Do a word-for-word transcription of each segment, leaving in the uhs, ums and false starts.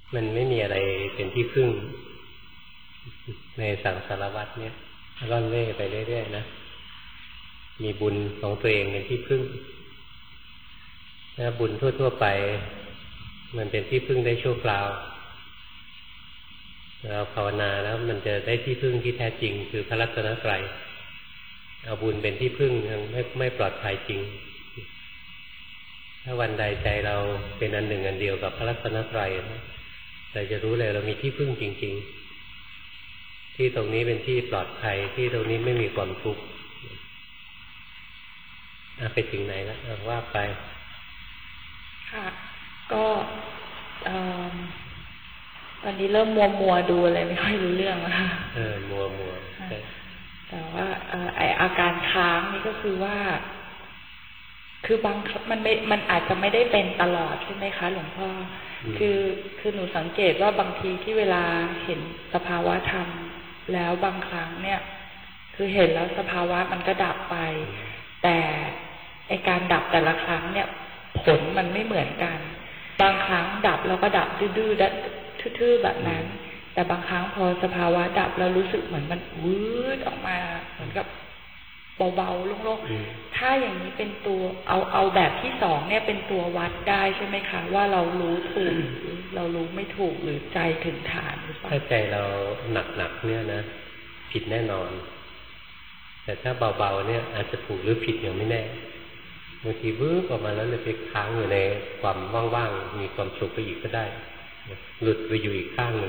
มันไม่มีอะไรเป็นที่พึ่งในสังสารวัฏเนี่ยร่อนเร่ไปเรื่อยๆนะมีบุญของตัวเองเป็นที่พึ่งถ้าบุญทั่วๆไปมันเป็นที่พึ่งได้ชั่วคราวเราภาวนาแล้วมันจะได้ที่พึ่งที่แท้จริงคือพระรัตนตรัยเอาบุญเป็นที่พึ่งยังไม่ไม่ปลอดภัยจริงถ้าวันใดใจเราเป็นอันหนึ่งอันเดียวกับพระรัตนตรัยเราจะรู้เลยเรามีที่พึ่งจริงๆที่ตรงนี้เป็นที่ปลอดภัยที่ตรงนี้ไม่มีความทุกข์ไปถึงไหนแล้วว่าไปค่ะก็ตอนนี้เริ่มมัวมัวดูอะไรไม่ค่อยรู้เรื่องแล้วค่ะเออมัวมัวแต่ว่าไออาการค้างนี่ก็คือว่าคือบางมันไม่มันอาจจะไม่ได้เป็นตลอดใช่ไหมคะหลวงพ่อคือคือหนูสังเกตว่าบางทีที่เวลาเห็นสภาวะธรรมแล้วบางครั้งเนี่ยคือเห็นแล้วสภาวะมันก็ดับไปแต่ไอการดับแต่ละครั้งเนี่ยผลมันไม่เหมือนกันบางครั้งดับแล้วก็ดับดื้อๆทื่อๆแบบนั้นแต่บางครั้งพอสภาวะดับแล้วรู้สึกเหมือนมันวืดออกมาเหมือนกับเบาๆโล่งๆถ้าอย่างนี้เป็นตัวเอาเอาแบบที่สองเนี่ยเป็นตัววัดได้ใช่ไหมคะว่าเรารู้ถูกเรารู้ไม่ถูกหรือใจถึงฐานหรือเปล่าถ้าใจเราหนักๆเนี่ยนะผิดแน่นอนแต่ถ้าเบาๆเนี่ยอาจจะถูกหรือผิดอย่างไม่แน่บางทีวืบออกมาแล้วเลยไปค้างอยู่ในความว่างๆมีความสุขไปอีกก็ได้หลุดไปอยู่อีกข้างหนึ่ง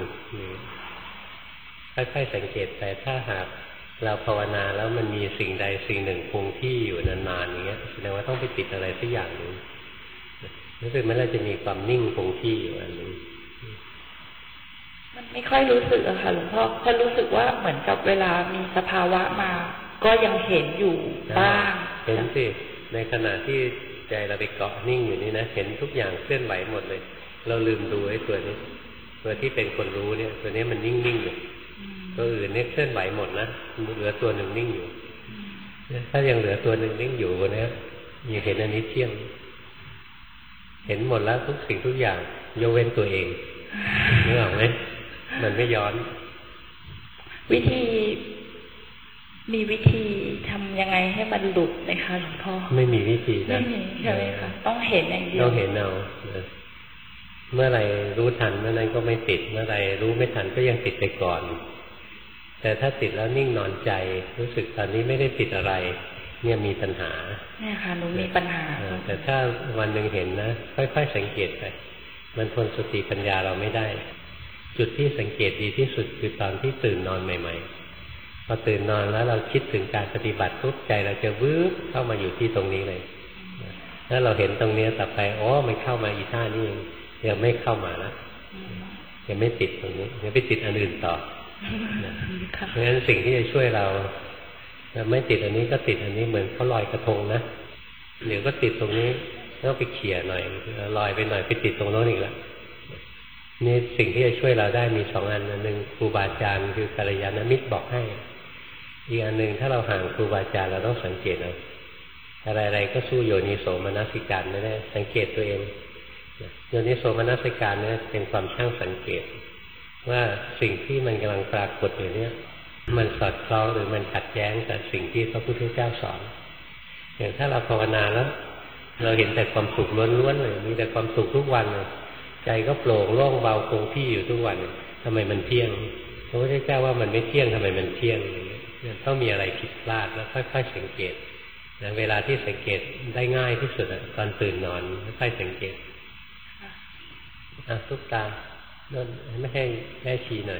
ค่อยๆสังเกตไปถ้าหากเราภาวนาแล้วมันมีสิ่งใดสิ่งหนึ่งคงที่อยู่นานๆอย่างเงี้ยแสดงว่าต้องไปติดอะไรสักอย่างหนึ่งรู้สึกไหมเราจะมีความนิ่งคงที่อยู่อันนี้มันไม่ค่อยรู้สึกอะค่ะหลวงพ่อแค่รู้สึกว่าเหมือนกับเวลามีสภาวะมาก็ยังเห็นอยู่บ้างเห็นสิในขณะที่ใจเราไปเกาะนิ่งอยู่นี่นะเห็นทุกอย่างเคลื่อนไหวหมดเลยเราลืมดูไอ้ตัวนี้ตัวที่เป็นคนรู้เนี่ยตัวนี้มันนิ่งๆอยู่ตัวอื่นเนี่ยเคลื่อนไหวหมดนะเหลือตัวหนึ่งนิ่งอยู่ถ้ายังเหลือตัวหนึ่งนิ่งอยู่วันนี้ยังเห็นอันนี้เที่ยงเห็นหมดแล้วทุกสิ่งทุกอย่างยกเว้นตัวเองนึกออกไหมมันไม่ย้อนวิธีมีวิธีทำยังไงให้มันหลุดไหมคะหลวงพ่อไม่มีวิธีนะไม่มีใช่ไหมคะต้องเห็นอย่างเดียวต้องเห็นเอาเมื่อไรรู้ทันเมื่อนั้นก็ไม่ติดเมื่อไรรู้ไม่ทันก็ยังติดไปก่อนแต่ถ้าติดแล้วนิ่งนอนใจรู้สึกตอนนี้ไม่ได้ติดอะไรเนี่ยมีปัญหาเนี่ยค่ะหนูมีปัญหาแต่ถ้าวันหนึ่งเห็นนะค่อยๆสังเกตไปมันทนสติปัญญาเราไม่ได้จุดที่สังเกตดีที่สุดคือตอนที่ตื่นนอนใหม่ๆพอตื่นนอนแล้วเราคิดถึงการปฏิบัติทุกใจเราจะวืบเข้ามาอยู่ที่ตรงนี้เลยถ้าเราเห็นตรงนี้ต่อไปอ๋อมันเข้ามาอีท่านี่เองยังไม่เข้ามานะยังไม่ติดตรงนี้ยังไปติดอันอื่นต่อเพราะฉะนั้นสิ่งที่จะช่วยเราไม่ติดอันนี้ก็ติดอันนี้เหมือนเขาลอยกระทงนะเดี๋ยวก็ติดตรงนี้แล้วไปเขี่ยหน่อยลอยไปหน่อยไปติดตรงโน้นอีกแล้วนี่สิ่งที่จะช่วยเราได้มีสองอันอันหนึ่งครูบาอาจารย์คือกัลยาณมิตรบอกให้อีกอันหนึ่งถ้าเราห่างครูบาอาจารย์เราต้องสังเกตเอาอะไรๆก็สู้โยนิโสมนสิการไม่ได้สังเกตตัวเองโยนิโสมนสิการเนี่ยเป็นความช่างสังเกตว่าสิ่งที่มันกำลังปรากฏอยู่เนี่ยมันสอดคล้องหรือมันขัดแย้งกับสิ่งที่พระพุทธเจ้าสอนอย่างถ้าเราภาวนาแล้วเราเห็นแต่ความสุขล้วนๆเลยมีแต่ความสุขทุกวันเลยใจก็โปร่งโล่งเบาคงที่อยู่ทุกวันทำไมมันเที่ยงพระพุทธเจ้าว่ามันไม่เที่ยงทำไมมันเที่ยงต้องมีอะไรผิดพลาดแล้วค่อยๆสังเกตเวลาที่สังเกตได้ง่ายที่สุดตอนตื่นนอนค่อยๆสังเกตอ่ะทุกตานั่นไม่ให้แม่ชีหน่อย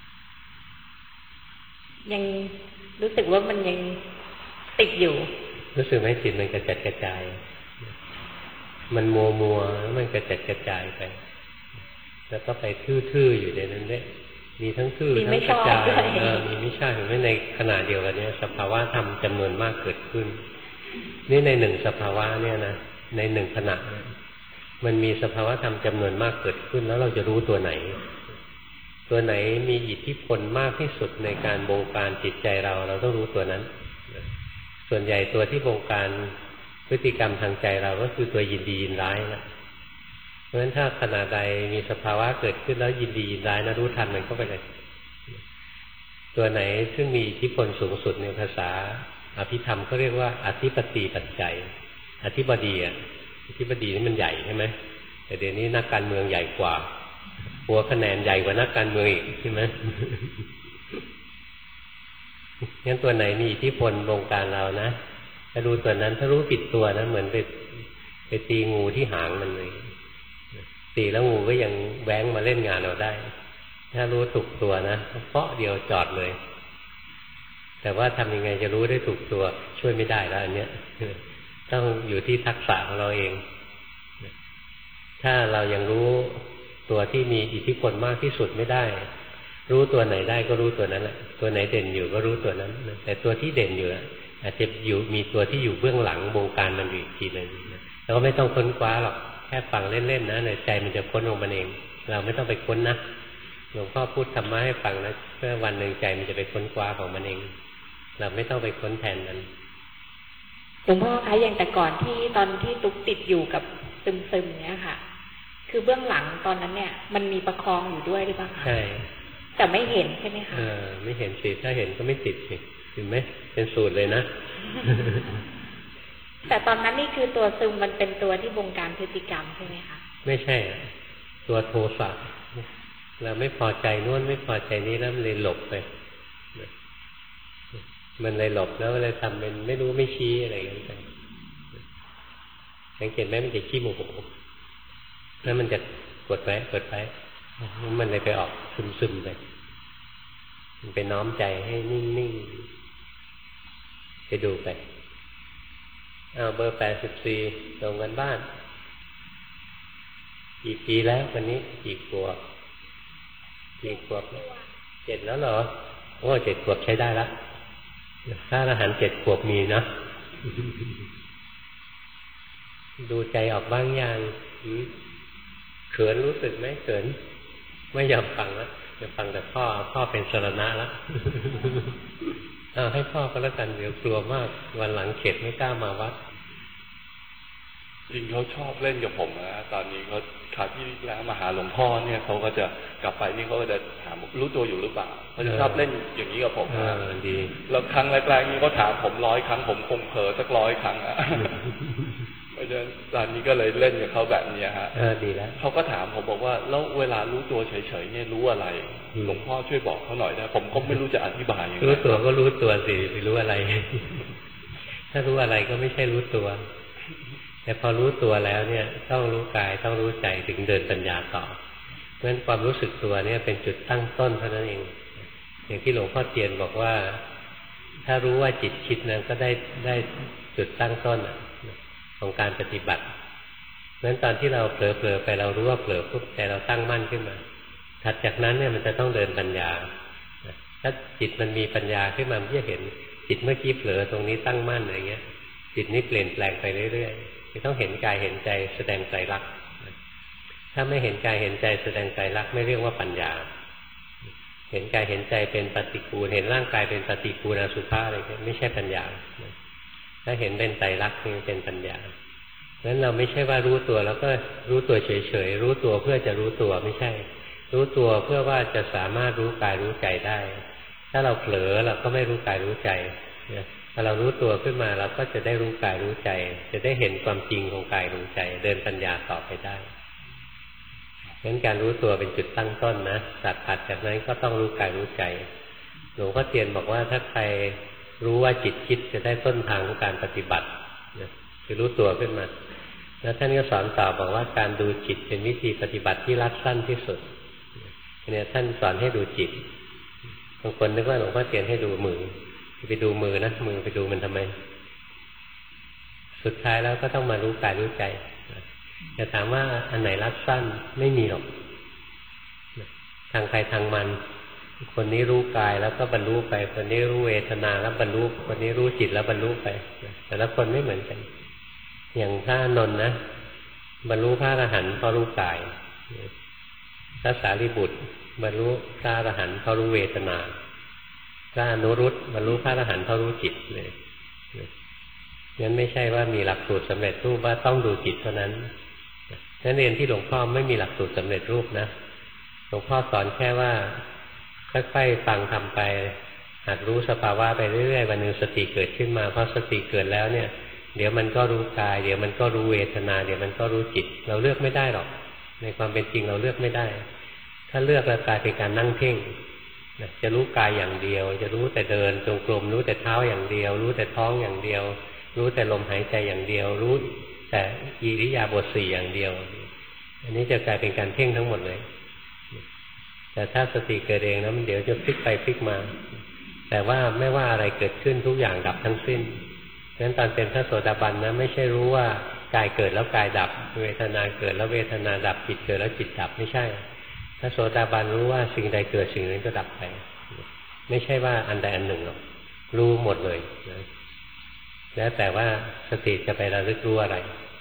ยังรู้สึกว่ามันยังติดอยู่รู้สึกไหมจิตมันกระจัดกระจายมันมัวมัวแล้วมันกระจัดกระจายไปแล้วก็ไปทื่อๆอยู่ในนั้นด้วยมีทั้งทื่อทั้งกระจายมีไม่ใช่เห็นไหมในขณะเดียวกันนี้สภาวะธรรมจำนวนมากเกิดขึ้นนี่ในหนึ่งสภาวะเนี่ยนะในหนึ่งขณะมันมีสภาวะธรรมจำนวนมากเกิดขึ้นแล้วเราจะรู้ตัวไหนตัวไหนมีอิทธิพลมากที่สุดในการบงการจิตใจเราเราต้องรู้ตัวนั้นส่วนใหญ่ตัวที่บงการพฤติกรรมทางใจเราก็คือตัวยินดียินร้ายนะเพราะฉะนั้นถ้าขณะใดมีสภาวะเกิดขึ้นแล้วยินดียินร้ายนะรู้ทันมันเข้าไปเลยตัวไหนซึ่งมีอิทธิพลสูงสุดในภาษาอภิธรรมก็เรียกว่าอธิปติปัจจัยอธิบดีอ่ะอธิบดีนี่มันใหญ่ใช่ไหมแต่เดี๋ยวนี้นักการเมืองใหญ่กว่าหัวคะแนนใหญ่กว่านักการเมืองอีกใช่ไหมงั้นตัวไหนมีอิทธิพลวงการเรานะถ้ารู้ตัวนั้นถ้ารู้ผิดตัวนะเหมือนไปไปตีงูที่หางมันเลยตีแล้วงูก็ยังแว้งมาเล่นงานเราได้ถ้ารู้ถูกตัวนะเปาะเดียวจอดเลยแต่ว่าทำยังไงจะรู้ได้ถูกตัวช่วยไม่ได้แล้วอันเนี้ยต้องอยู่ที่ทักษะของเราเองถ้าเรายังรู้ตัวที่มีอิทธิพลมากที่สุดไม่ได้รู้ตัวไหนได้ก็รู้ตัวนั้นแหละตัวไหนเด่นอยู่ก็รู้ตัวนั้นแต่ตัวที่เด่นอยู่อาจจะอยู่มีตัวที่อยู่เบื้องหลังบงการมันอยู่อีกทีนึงเราก็ไม่ต้องค้นคว้าหรอกแค่ฟังเล่นๆนะในใจมันจะค้นของมันเองเราไม่ต้องไปค้นนะหลวงพ่อพูดธรรมะให้ฟังนะเพื่อวันหนึ่งใจมันจะไปค้นคว้าของมันเองเราไม่ต้องไปค้นแทนมันหลวงพ่อคะอย่างแต่ก่อนที่ตอนที่ตุ๊กติดอยู่กับซึมๆเนี้ยค่ะคือเบื้องหลังตอนนั้นเนี่ยมันมีประคองอยู่ด้วยหรือเปล่าคะใช่แต่ไม่เห็นใช่ไหมคะเออไม่เห็นสิถ้าเห็นก็ไม่ติดสิเห็นไหมเป็นสูตรเลยนะแต่ตอนนั้นนี่คือตัวซึมมันเป็นตัวที่บงการพฤติกรรมใช่ไหมคะไม่ใช่ตัวโทสะเราไม่พอใจโน้นไม่พอใจนี้แล้วมันเลยหลบไปมันเลยหลบแล้วเลยทำเป็นไม่รู้ไม่ชี้อะไรกันไปสังเกตไหมมันจะขี้โมโหแล้วมันจะกดไว้กดไว้มันเลยไปออกซึมๆไปมันไปน้อมใจให้นิ่งๆไปดูไปเอาเบอร์แปดสิบสี่ส่งกันบ้านกี่ปีแล้ววันนี้กี่ขวบกี่ขวบเจ็ดแล้วเหรอโอ้เจ็ดขวบใช้ได้ละถ้าอรหันต์เจ็ดขวบมีนะดูใจออกบ้างยังเขินรู้สึกไหมเขินไม่ยอมฟังแล้วจะฟังแต่พ่อพ่อเป็นสรณะแล้วเอาให้พ่อก็แล้วกันเดี๋ยวกลัวมากวันหลังเข็ดไม่กล้ามาวัดจริงเขาชอบเล่นกับผมนะตอนนี้เขาคราวที่แล้วมาหาหลวงพ่อเนี่ยเขาก็จะกลับไปนี่เขาก็จะถามรู้ตัวอยู่หรือเปล่าเขาจะชอบเล่นอย่างนี้กับผมนะดีแล้วครั้งแรกๆนี่เขาถามผมร้อยครั้งผมคงเผลอสักร้อยครั้งอ่ะเพราะฉะนั้นตอนนี้ก็เลยเล่นกับเขาแบบนี้ฮะเออดีแล้วเขาก็ถามผมบอกว่าแล้วเวลารู้ตัวเฉยๆเนี่ยรู้อะไรหลวงพ่อช่วยบอกเขาหน่อยได้ผมก็ไม่รู้จะอธิบายยังไงรู้ตัวก็รู้ตัวสิไปรู้อะไรถ้ารู้อะไรก็ไม่ใช่รู้ตัวแต่พอรู้ตัวแล้วเนี่ยต้องรู้กายต้องรู้ใจถึงเดินปัญญาต่อเพราะฉะนั้นความรู้สึกตัวเนี่ยเป็นจุดตั้งต้นเท่านั้นเองอย่างที่หลวงพ่อเทียนบอกว่าถ้ารู้ว่าจิตคิดนั้นก็ได้ได้จุดตั้งต้นของการปฏิบัติเพราะฉะนั้นตอนที่เราเผลอๆไปเรารู้ว่าเผลอปุ๊บใจเราตั้งมั่นขึ้นมาถัดจากนั้นเนี่ยมันจะต้องเดินปัญญาถ้าจิตมันมีปัญญาขึ้นมามันจะเห็นจิตเมื่อกี้เผลอตรงนี้ตั้งมั่นอะไรเงี้ยจิตนี้เปลี่ยนแปลงไปเรื่อยๆจะต้องเห็นกายเห็นใจแสดงไตรลักษณ์ถ้าไม่เห็นกายเห็นใจแสดงไตรลักษณ์ไม่เรียกว่าปัญญาเห็นกายเห็นใจเป็นปฏิกูลเห็นร่างกายเป็นปฏิกูลอสุภะอะไรเงี้ยไม่ใช่ปัญญาถ้าเห็นเป็นไตรลักษณ์นี่เป็นปัญญาเพราะฉะนั้นเราไม่ใช่ว่ารู้ตัวแล้วก็รู้ตัวเฉยๆรู้ตัวเพื่อจะรู้ตัวไม่ใช่รู้ตัวเพื่อว่าจะสามารถรู้กายรู้ใจได้ถ้าเราเผลอเราก็ไม่รู้กายรู้ใจพอเรารู้ตัวขึ้นมาเราก็จะได้รู้กายรู้ใจจะได้เห็นความจริงของกายของใจเดินปัญญาต่อไปได้เพราะฉะนั้นการรู้ตัวเป็นจุดตั้งต้นนะตัดถัดจากนั้นก็ต้องรู้กายรู้ใจหลวงพ่อเทียนบอกว่าถ้าใครรู้ว่าจิตคิดจะได้ต้นทางของการปฏิบัติคือรู้ตัวขึ้นมาแล้วท่านก็สอนต่อบอกว่าการดูจิตเป็นวิธีปฏิบัติที่รัดสั้นที่สุดเนี่ยท่านสอนให้ดูจิตบางคนนึกว่าหลวงพ่อเทียนให้ดูมือไปดูมือนะมือไปดูมันทำไมสุดท้ายแล้วก็ต้องมารู้กายรู้ใจจะถามว่าอันไหนรัดสั้นไม่มีหรอกทางใครทางมันคนนี้รู้กายแล้วก็บรรลุไปคนนี้รู้เวทนาแล้วบรรลุคนนี้รู้จิตแล้วบรรลุไปแต่ละคนไม่เหมือนกันอย่างพระอานนท์นะบรรลุพระอรหันต์เพราะรู้กายพระสารีบุตรบรรลุพระอรหันต์เพราะรู้เวทนาพระอนุรุตบรรลุพระอรหันต์เพราะรู้จิตเลยงั้นไม่ใช่ว่ามีหลักสูตรสำเร็จรูปว่าต้องดูจิตเท่านั้นนักเรียนที่หลวงพ่อไม่มีหลักสูตรสำเร็จรูปนะหลวงพ่อสอนแค่ว่าค่อยๆฟังทำไปหัดรู้สภาวะไปเรื่อยๆวันหนึ่งสติเกิดขึ้นมาเพราะสติเกิดแล้วเนี่ยเดี๋ยวมันก็รู้กายเดี๋ยวมันก็รู้เวทนาเดี๋ยวมันก็รู้จิตเราเลือกไม่ได้หรอกในความเป็นจริงเราเลือกไม่ได้ถ้าเลือกแล้วกลายเป็นการนั่งเพ่งจะรู้กายอย่างเดียวจะรู้แต่เดินจงกรมรู้แต่เท้าอย่างเดียวรู้แต่ท้องอย่างเดียวรู้แต่ลมหายใจอย่างเดียวรู้แต่อิริยาบถสี่อย่างเดียวอันนี้จะกลายเป็นการเพ่งทั้งหมดเลยแต่ถ้าสติเกิดเองนะมันเดี๋ยวจะพลิกไปพลิกมาแต่ว่าไม่ว่าอะไรเกิดขึ้นทุกอย่างดับทั้งสิ้นฉะนั้นตอนเป็นพระโสดาบันนะไม่ใช่รู้ว่ากายเกิดแล้วกายดับเวทนาเกิดแล้วเวทนาดับจิตเกิดแล้วจิตดับไม่ใช่พระโสดาบันรู้ว่าสิ่งใดเกิดสิ่งนั้นก็ดับไปไม่ใช่ว่าอันใดอันหนึ่งหรอกรู้หมดเลยนะแล้วแต่ว่าสติจะไประลึกรู้อะไร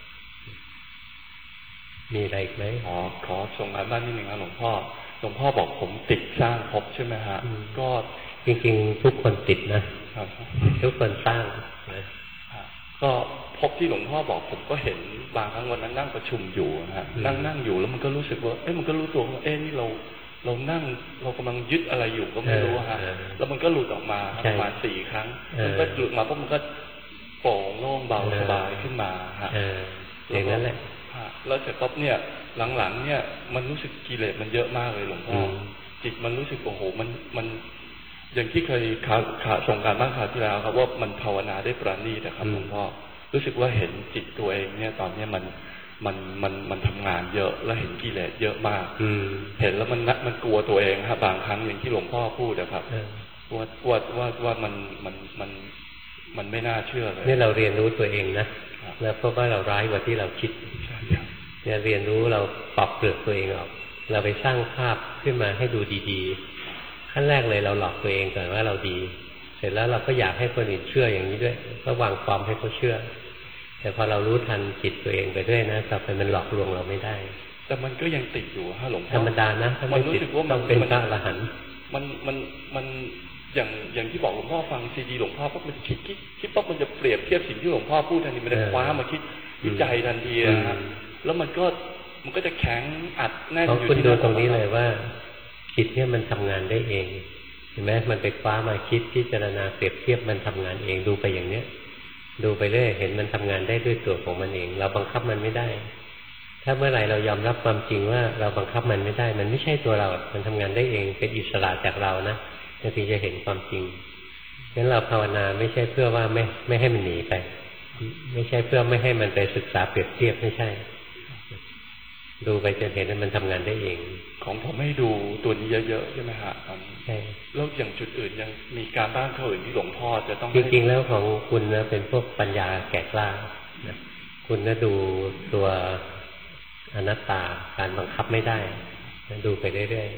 มีอะไรอีกไหมอ๋อขอส่งงานบ้านนิดหนึ่งครับหลวงพ่อหลวงพ่อบอกผมติดสร้างภพใช่ไหมฮะก็จริงๆทุกคนติดนะทุกคนสร้างนะก็ภพที่หลวงพ่อบอกผมก็เห็นบางครั้งวันนั้นนั่งประชุมอยู่นะฮะนั่งนั่งอยู่แล้วมันก็รู้สึกว่าเอ๊ะมันก็รู้ตัวว่าเอ๊ะนี่เราเรานั่งเรากำลังยึดอะไรอยู่ก็ไม่รู้ฮะแล้วมันก็หลุดออกมาประมาณสี่ครั้งมันก็หลุดมาเพราะมันก็โปร่งโล่งเบาสบายขึ้นมาฮะอย่างนั้นแหละแล้วเสร็จปั๊บเนี่ยหลังๆเนี่ยมันรู้สึกกิเลสมันเยอะมากเลยหลวงพ่อจิตมันรู้สึกโอ้โหมันมันอย่างที่เคยขาขาส่งการบ้านคราวที่แล้วครับว่ามันภาวนาได้ปราณีตนะครับหลวงพ่อรู้สึกว่าเห็นจิตตัวเองเนี่ยตอนนี้มันมันมันมันทำงานเยอะแล้วเห็นกิเลสเยอะมากเห็นแล้วมันมันกลัวตัวเองครับบางครั้งอย่างที่หลวงพ่อพูดนะครับว่าว่าว่าว่ามันมันมันมันไม่น่าเชื่อเลยนี่เราเรียนรู้ตัวเองนะแล้วเพราะว่าเราร้ายกว่าที่เราคิดเนี่ยเรียนรู้เราปรับเปลือกตัวเองออกเราไปสร้างภาพขึ้นมาให้ดูดีๆขั้นแรกเลยเราหลอกตัวเองก่อนว่าเราดีเสร็จแล้วเราก็อยากให้คนอื่นเชื่ออย่างนี้ด้วยก็วางความให้เขาเชื่อแต่พอเรารู้ทันจิตตัวเองไปด้วยนะต่อไปมันหลอกลวงเราไม่ได้แต่มันก็ยังติดอยู่ฮะหลวงพ่อธรรมดานะมันรู้สึกว่ามันเป็นพระอรหันต์มันมันมันอย่างอย่างที่บอกหลวงพ่อฟังซีดีหลวงพ่อปุ๊บมันคิดคิดคิดปุ๊บมันจะเปรียบเทียบสิ่งที่หลวงพ่อพูดทันทีมันจะคว้ามาคิดวิจัยทันทีนะฮะแล้วมันก็มันก็จะแข็งอัดแน่นอยู่ที่คุณดูตรงนี้เลยว่าจิตเนี่ยมันทำงานได้เองเห็นไหมมันไปคว้ามาคิดพิจารณาเปรียบเทียบมันทำงานเองดูไปอย่างเนี้ยดูไปเรื่อยเห็นมันทำงานได้ด้วยตัวของมันเองเราบังคับมันไม่ได้ถ้าเมื่อไหร่เรายอมรับความจริงว่าเราบังคับมันไม่ได้มันไม่ใช่ตัวเรามันทำงานได้เองเป็นอิสระจากเรานะถึงจะเห็นความจริงงั้นเราภาวนาไม่ใช่เพื่อว่าไม่ไม่ให้มันหนีไปไม่ใช่เพื่อไม่ให้มันไปศึกษาเปรียบเทียบไม่ใช่ดูไปจนเห็นว่ามันทำงานได้เองของผมให้ดูตัวนี้เยอะๆใช่ไหมฮะใช่แล้วอย่างจุดอื่นยังมีการบ้านเขาอื่นที่หลวงพ่อจะต้องจริงๆแล้วของคุณนะเป็นพวกปัญญาแก่กล้าคุณนะดูตัวอนัตตาการบังคับไม่ได้ดูไปเรื่อย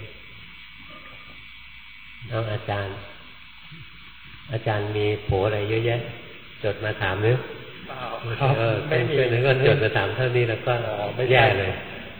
ๆเอาอาจารย์อาจารย์มีโผอะไรเยอะแยะจดมาถามนึกเออไม่มีเลยก็จดมาถามเท่านี้แล้วก็ไม่แย่เลย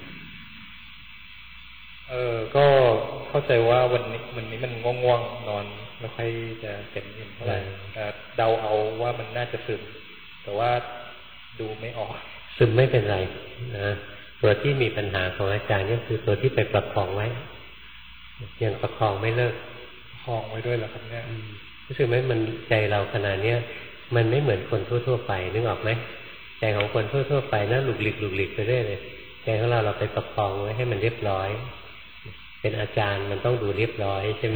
เออก็เข้าใจว่าวันนี้วันนี้มันง่วงๆนอนไม่ค่อยจะเต็มอิ่มเท่าไหร่เดาเอาว่ามันน่าจะซึมแต่ว่าดูไม่ออกซึมไม่เป็นไรนะตัวที่มีปัญหาของอาจารย์ก็คือตัวที่ไปประคองไว้ยังประคองไม่เลิกประคองไว้ด้วยเหรอครับเนี่ยรู้สึกไหมมันใจเราขนาดเนี้ยมันไม่เหมือนคนทั่วๆไปนึกออกไหมใจของคนทั่วๆไปนะหลุกหลิกหลุกหลิกไปเรื่อยเลยใจของเราเราไปประคองไว้ให้มันเรียบร้อยเป็นอาจารย์มันต้องดูเรียบร้อยใช่ไหม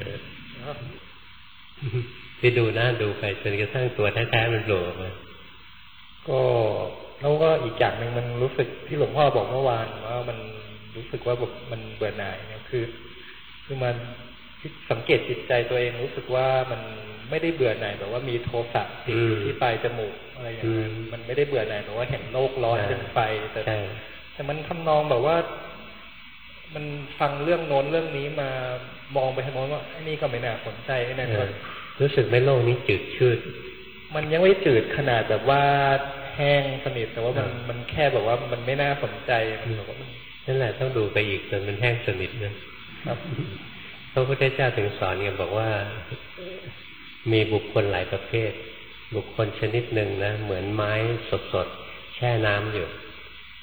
ไปดูหน้าดูไปจนกระทั่งตัวแท้ๆมันโผล่มาก็แล้วก็อีกอย่างหนึ่งมันรู้สึกที่หลวงพ่อบอกเมื่อวานว่ามันรู้สึกว่าแบบมันเบื่อหน่ายเนี่ยคือคือมันสังเกตจิตใจตัวเองรู้สึกว่ามันไม่ได้เบื่อหน่ายแบบว่ามีโทสะติดอยู่ที่ปลายจมูกอะไรอย่างนั้นมันไม่ได้เบื่อหน่ายแบบว่าเห็นโลกร้อนเป็นไฟแต่แต่มันทำนองแบบว่ามันฟังเรื่องโน้นเรื่องนี้มามองไปทางโน้นว่าไอ้นี่ก็ไม่น่าสนใจไอ้นั่นก็รู้สึกไม่โลกนี้จืดชืดมันยังไม่จืดขนาดแบบว่าแห้งสนิทแต่ว่ามันมันแค่แบบว่ามันไม่น่าสนใจมันแบบว่ามันนั่นแหละต้องดูไปอีกจนมันแห้งสนิทนะครับพระพุทธเจ้าถึงสอนกันบอกว่ามีบุคคลหลายประเภทบุคคลชนิดหนึ่งนะเหมือนไม้สดๆแช่น้ำอยู่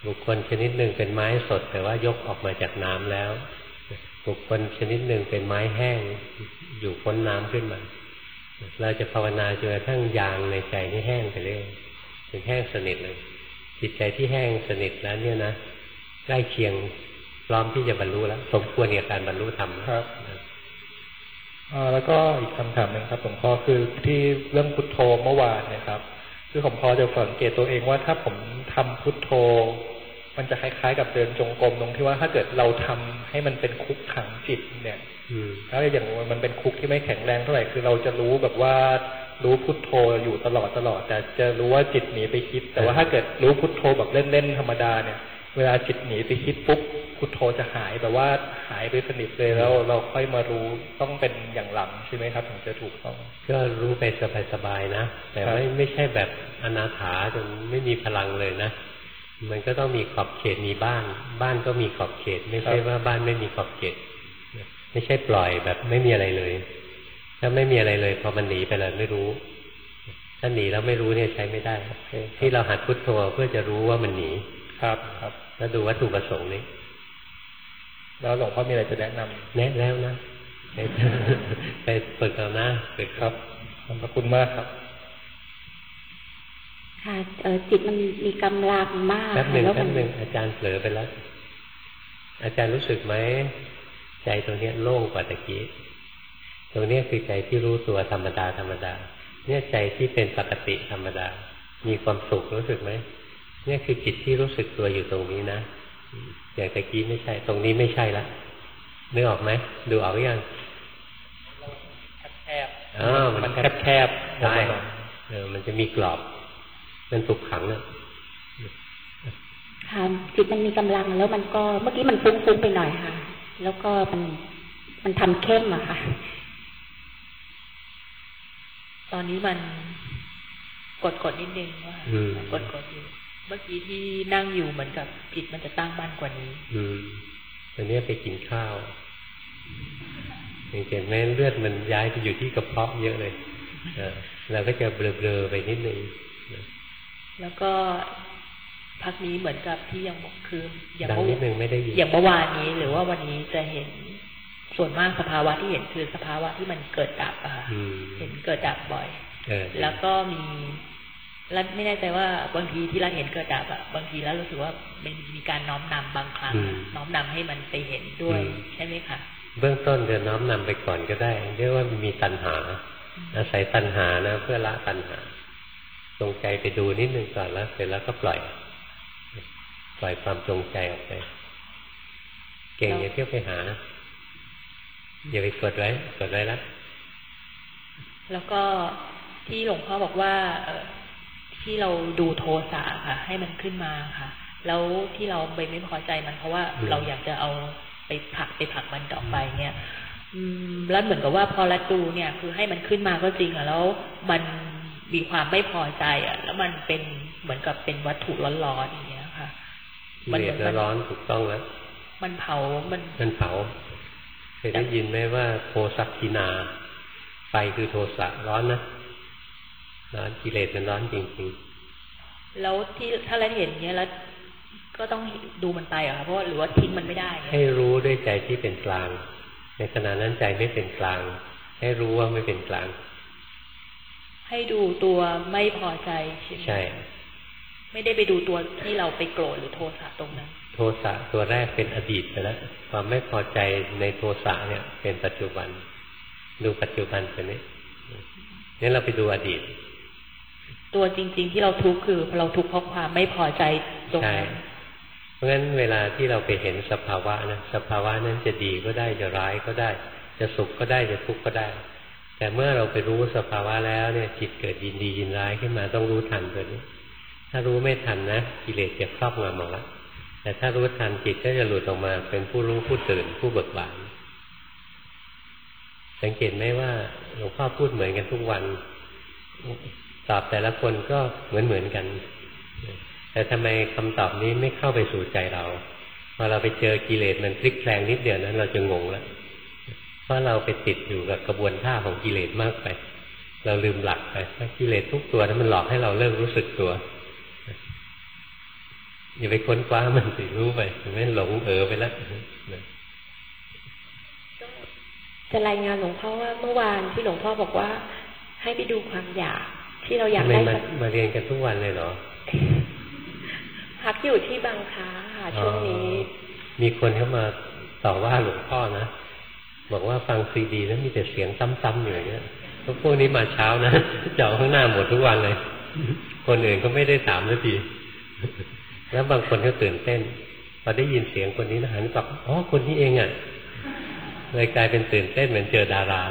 บุคคลชนิดหนึ่งเป็นไม้สดแต่ว่ายกออกมาจากน้ำแล้วบุคคลชนิดหนึ่งเป็นไม้แห้งอยู่พ้นน้ำขึ้นมาเราจะภาวนาจนกระทั่งยางในใจนี่แห้งไปเรื่อยถึงแห้งสนิทเลยจิตใจที่แห้งสนิทแล้วเนี่ยนะใกล้เคียงพร้อมที่จะบรรลุแล้วสมควรในการบรรลุธรรมครับแล้วก็อีกคำถามหนึ่งครับหลวงพ่อคือที่เรื่องพุทโธเมื่อวานเนี่ยครับคือผมพอจะสังเกตตัวเองว่าถ้าผมทำพุทโธมันจะคล้ายๆกับเดินจงกรมตรงที่ว่าถ้าเกิดเราทำให้มันเป็นคุกขังจิตเนี่ยแล้วอย่างมันเป็นคุกที่ไม่แข็งแรงเท่าไหร่คือเราจะรู้แบบว่ารู้พุทโธอยู่ตลอดตลอดแต่จะรู้ว่าจิตหนีไปคิดแต่ว่าถ้าเกิดรู้พุทโธแบบเล่นๆธรรมดาเนี่ยเวลาจิตหนีไปคิดปุ๊บพุทโธจะหายแบบว่าหายไปสนิทเลยแล้วเราค่อยมารู้ต้องเป็นอย่างหลังใช่ไหมครับถึงจะถูกต้องก็รู้ไปสบายๆนะแต่ไม่ไม่ใช่แบบอนาถาจนไม่มีพลังเลยนะมันก็ต้องมีขอบเขตมีบ้านบ้านก็มีขอบเขตไม่ใช่ว่าบ้านไม่มีขอบเขตไม่ใช่ปล่อยแบบไม่มีอะไรเลยถ้าไม่มีอะไรเลยพอมันหนีไปแล้วไม่รู้ถ้าหนีแล้วไม่รู้เนี่ยใช้ไม่ได้ที่เราหัดพุทโธเพื่อจะรู้ว่ามันหนีครับครับแล้วดูวัตถุประสงค์นี้แล้วหลวงพ่อมีอะไรจะแนะนำแนะแล้วนะไปฝึกเอานะฝึกครับขอบคุณมากครับค่ะจิตมันมีกำลังมากแป๊บหนึ่งแป๊บหนึ่งอาจารย์เผลอไปแล้วอาจารย์รู้สึกไหมใจตรงนี้โล่งกว่าตะกี้ตรงนี้คือใจที่รู้ตัวธรรมดาธรรมดาเนี่ยใจที่เป็นปกติธรรมดามีความสุขรู้สึกไหมเนี่ยคือจิตที่รู้สึกตัวอยู่ตรงนี้นะอย่างตะกี้ไม่ใช่ตรงนี้ไม่ใช่ละนึกออกไหมดูออกยังแคบๆอ๋อมันแคบๆใช่เออมันจะมีกรอบมันถูกขังเนี่ยค่ะจิตมันมีกำลังแล้วมันก็เมื่อกี้มันฟุ้งๆไปหน่อยค่ะแล้วก็มันมันทำเข้มอะค่ะตอนนี้มันกดกดนิดนึงว่ากดกดอยู่เมื่อกี้ที่นั่งอยู่เหมือนกับจิตมันจะตั้งมั่นกว่านี้อืมตอนนี้ไปกินข้าวเห็นไหมเลือดมันย้ายไปอยู่ที่กระเพาะเยอะเลยเออเราก็จะเบลอๆไปนิดนึงแล้วก็พักนี้เหมือนกับที่ยังบอกคืออย่างเมื่ออย่างเมื่อวานนี้หรือว่าวันนี้จะเห็นส่วนมากสภาวะที่เห็นคือสภาวะที่มันเกิดดับอะค่ะเห็นเกิดดับบ่อยแล้วก็มีรัฐไม่แน่ใจว่าบางทีที่รัฐเห็นเกิดดับอะบางทีแล้วรู้สึกว่ามันมีการน้อมนำบางครั้งน้อมนำให้มันไปเห็นด้วยใช่ไหมคะเบื้องต้นจะน้อมนำไปก่อนก็ได้เรียกว่ามีตัณหาอาศัยตัณหานะเพื่อละตัณหาจงใจไปดูนิดนึงก่อนแล้วเสร็จแล้วก็ปล่อยปล่อยความจงใจออกไปเก่งอย่าเที่ยวไปหาอย่าไปกดไว้กดไว้แล้วแล้วก็ที่หลวงพ่อบอกว่าที่เราดูโทสะค่ะให้มันขึ้นมาค่ะแล้วที่เราไปไม่พอใจมันเพราะว่าเราอยากจะเอาไปผลักไปผลักมันต่อไปเนี่ยแล้วเหมือนกับว่าพอละดูเนี่ยคือให้มันขึ้นมาก็จริงอ่ะแล้วมันมีความไม่พอใจอ่ะแล้วมันเป็นเหมือนกับเป็นวัตถุร้อนๆอย่างเงี้ยค่ะมันร้อนถูกต้องแล้วมันเผามันมันเผาเคยได้ยินไหมว่าโทสักขินาไฟคือโทสะร้อนนะร้อนกิเลสมันร้อนจริงๆแล้วที่ถ้าเราเห็นเงี้ยแล้วก็ต้องดูมันไปเหรอคะเพราะหรือว่าทิ้งมันไม่ได้ให้รู้ด้วยใจที่เป็นกลางในขณะนั้นใจไม่เป็นกลางให้รู้ว่าไม่เป็นกลางให้ดูตัวไม่พอใจใช่ไหมใช่ไม่ได้ไปดูตัวที่เราไปโกรธหรือโทสะตรงนั้นโทสะตัวแรกเป็นอดีตไปแล้วความไม่พอใจในโทสะเนี่ยเป็นปัจจุบันดูปัจจุบันไปนี้นี่เราไปดูอดีตตัวจริงๆที่เราทุกข์คือเราทุกข์เพราะความไม่พอใจตรงนั้นเพราะงั้นเวลาที่เราไปเห็นสภาวะนะสภาวะนั้นจะดีก็ได้จะร้ายก็ได้จะสุขก็ได้จะทุกข์ก็ได้แต่เมื่อเราไปรู้สภาวะแล้วเนี่ยจิตเกิดยินดียินร้ายขึ้นมาต้องรู้ทันตัวนี้ถ้ารู้ไม่ทันนะกิเลสจะครอบงำหมดแล้วแต่ถ้ารู้ทันจิตก็จะหลุดออกมาเป็นผู้รู้ผู้ตื่นผู้เบิกบานสังเกตไหมว่าหลวงพ่อพูดเหมือนกันทุกวันตอบแต่ละคนก็เหมือนเหมือนกันแต่ทำไมคำตอบนี้ไม่เข้าไปสู่ใจเราพอเราไปเจอกิเลสมันพลิกแปลงนิดเดียวนั้นเราจะงงแล้วเพราะเราไปติดอยู่กับกระบวนท่าของกิเลสมากไปเราลืมหลักไปกิเลสทุกตัวนั้นมันหลอกให้เราเริ่มรู้สึกตัวอย่าไปค้นคว้ามันสิรู้ไปไม่หลงเออไปแล้วจะรายงานหลวงพ่อว่าเมื่อวานที่หลวงพ่อบอกว่าให้ไปดูความอยากที่เราอยากได้มามาเรียนกันทุกวันเลยเหรอพักอยู่ที่บางคล้าค่ะช่วงนี้มีคนเข้ามาต่อว่าหลวงพ่อนะบอกว่าฟังซีดีแล้วมีแต่เสียงซ้ำๆอยู่อย่างเงี้ยพวกนี้มาเช้านะเจาะข้างหน้าหมดทุกวันเลยคนอื่นก็ไม่ได้ถามสักทีแล้วบางคนก็ตื่นเต้นพอได้ยินเสียงคนนี้นะหันกลับอ๋อคนนี้เองอ่ะเลยกลายเป็นตื่นเต้นเหมือนเจอดารา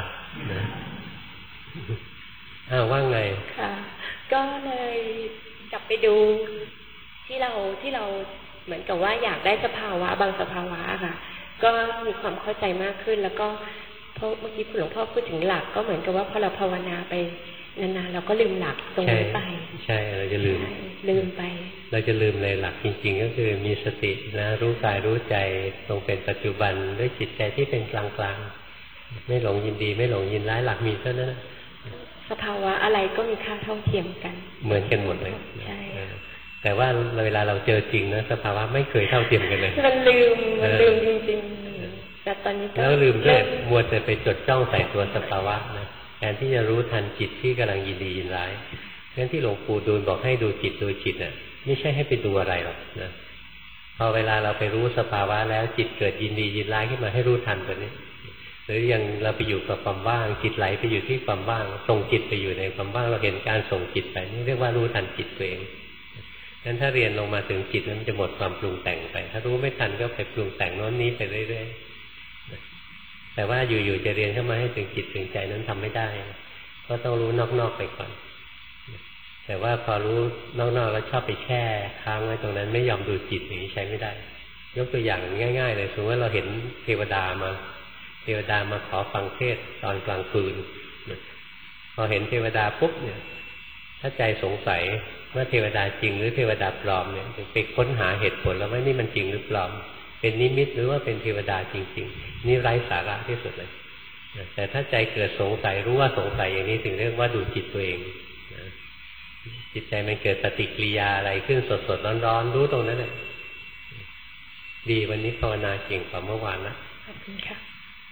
อ้าวว่าไงค่ะก็เลยกลับไปดูที่เราที่เราเหมือนกับว่าอยากได้สภาวะบางสภาวะค่ะก็มีความเข้าใจมากขึ้นแล้วก็เพราะเมื่อกี้คุณหลวงพ่อพูดถึงหลักก็เหมือนกับว่าพอเราภาวนาไปนานๆเราก็ลืมหลักตรงนี้ไปใช่เราจะลืมลืมไปเราจะลืมเลยหลักจริงๆก็คือมีสตินะรู้กายรู้ใจตรงเป็นปัจจุบันด้วยจิตใจที่เป็นกลางๆไม่หลงยินดีไม่หลงยินร้ายหลักมีเท่านั้นสภาวะอะไรก็มีค่าเท่าเทียมกันเหมือนกันหมดเลยใช่แต่ว่าเวลาเราเจอจริงนะสภาวะไม่เคยเท่าเทียมกันเลยมันลืมมันลืมจริงๆแต่ตอนนี้แล้วลืมด้วยมัวแต่ไปจดจ้องใส่ตัวสภาวะนะแทนที่จะรู้ทันจิตที่กำลังยินดียินร้ายงั้นที่หลวงปู่ดูลบอกให้ดูจิตดูจิตน่ะไม่ใช่ให้ไปดูอะไรหรอกนะพอเวลาเราไปรู้สภาวะแล้วจิตเกิดยินดียินร้ายขึ้นมาให้รู้ทันตัวนี้หรือยังเราไปอยู่กับความว่างจิตไหลไปอยู่ที่ความว่างส่งจิตไปอยู่ในความว่างเราเห็นการส่งจิตไปนี่เรียกว่ารู้ทันจิตตัวเองงั้นถ้าเรียนลงมาถึงจิตนั้นจะหมดความปรุงแต่งไปถ้ารู้ไม่ทันก็ไปปรุงแต่งโน้นนี้ไปเรื่อยๆแต่ว่าอยู่ๆจะเรียนเข้ามาให้ถึงจิตถึงใจนั้นทำไม่ได้ก็ต้องรู้นอกๆไปก่อนแต่ว่าพอรู้นอกๆแล้วชอบไปแช่ค้างไว้ตรงนั้นไม่ยอมดูจิตอย่างนี้ใช้ไม่ได้ยกตัวอย่างง่ายๆเลยสมมติว่าเราเห็นเทวดามาเทวดามาขอฟังเทศตอนกลางคืนพอเห็นเทวดาปุ๊บเนี่ยถ้าใจสงสัยว่าเทวดาจริงหรือเทวดาปลอมเนี่ยไปค้นหาเหตุผลแล้วว่านี่มันจริงหรือปลอมเป็นนิมิตหรือว่าเป็นเทวดาจริงๆนี่ไร้สาระที่สุดเลยแต่ถ้าใจเกิดสงสัยรู้ว่าสงสัยอย่างนี้ถึงเรียกว่าดูจิตตัวเองจิตใจมันเกิดปฏิกิริยาอะไรขึ้นสดๆร้อนๆรู้ตรงนั้นเลยดีวันนี้ภาวนาเก่งกว่าเมื่อวานนะขอบคุณค่ะ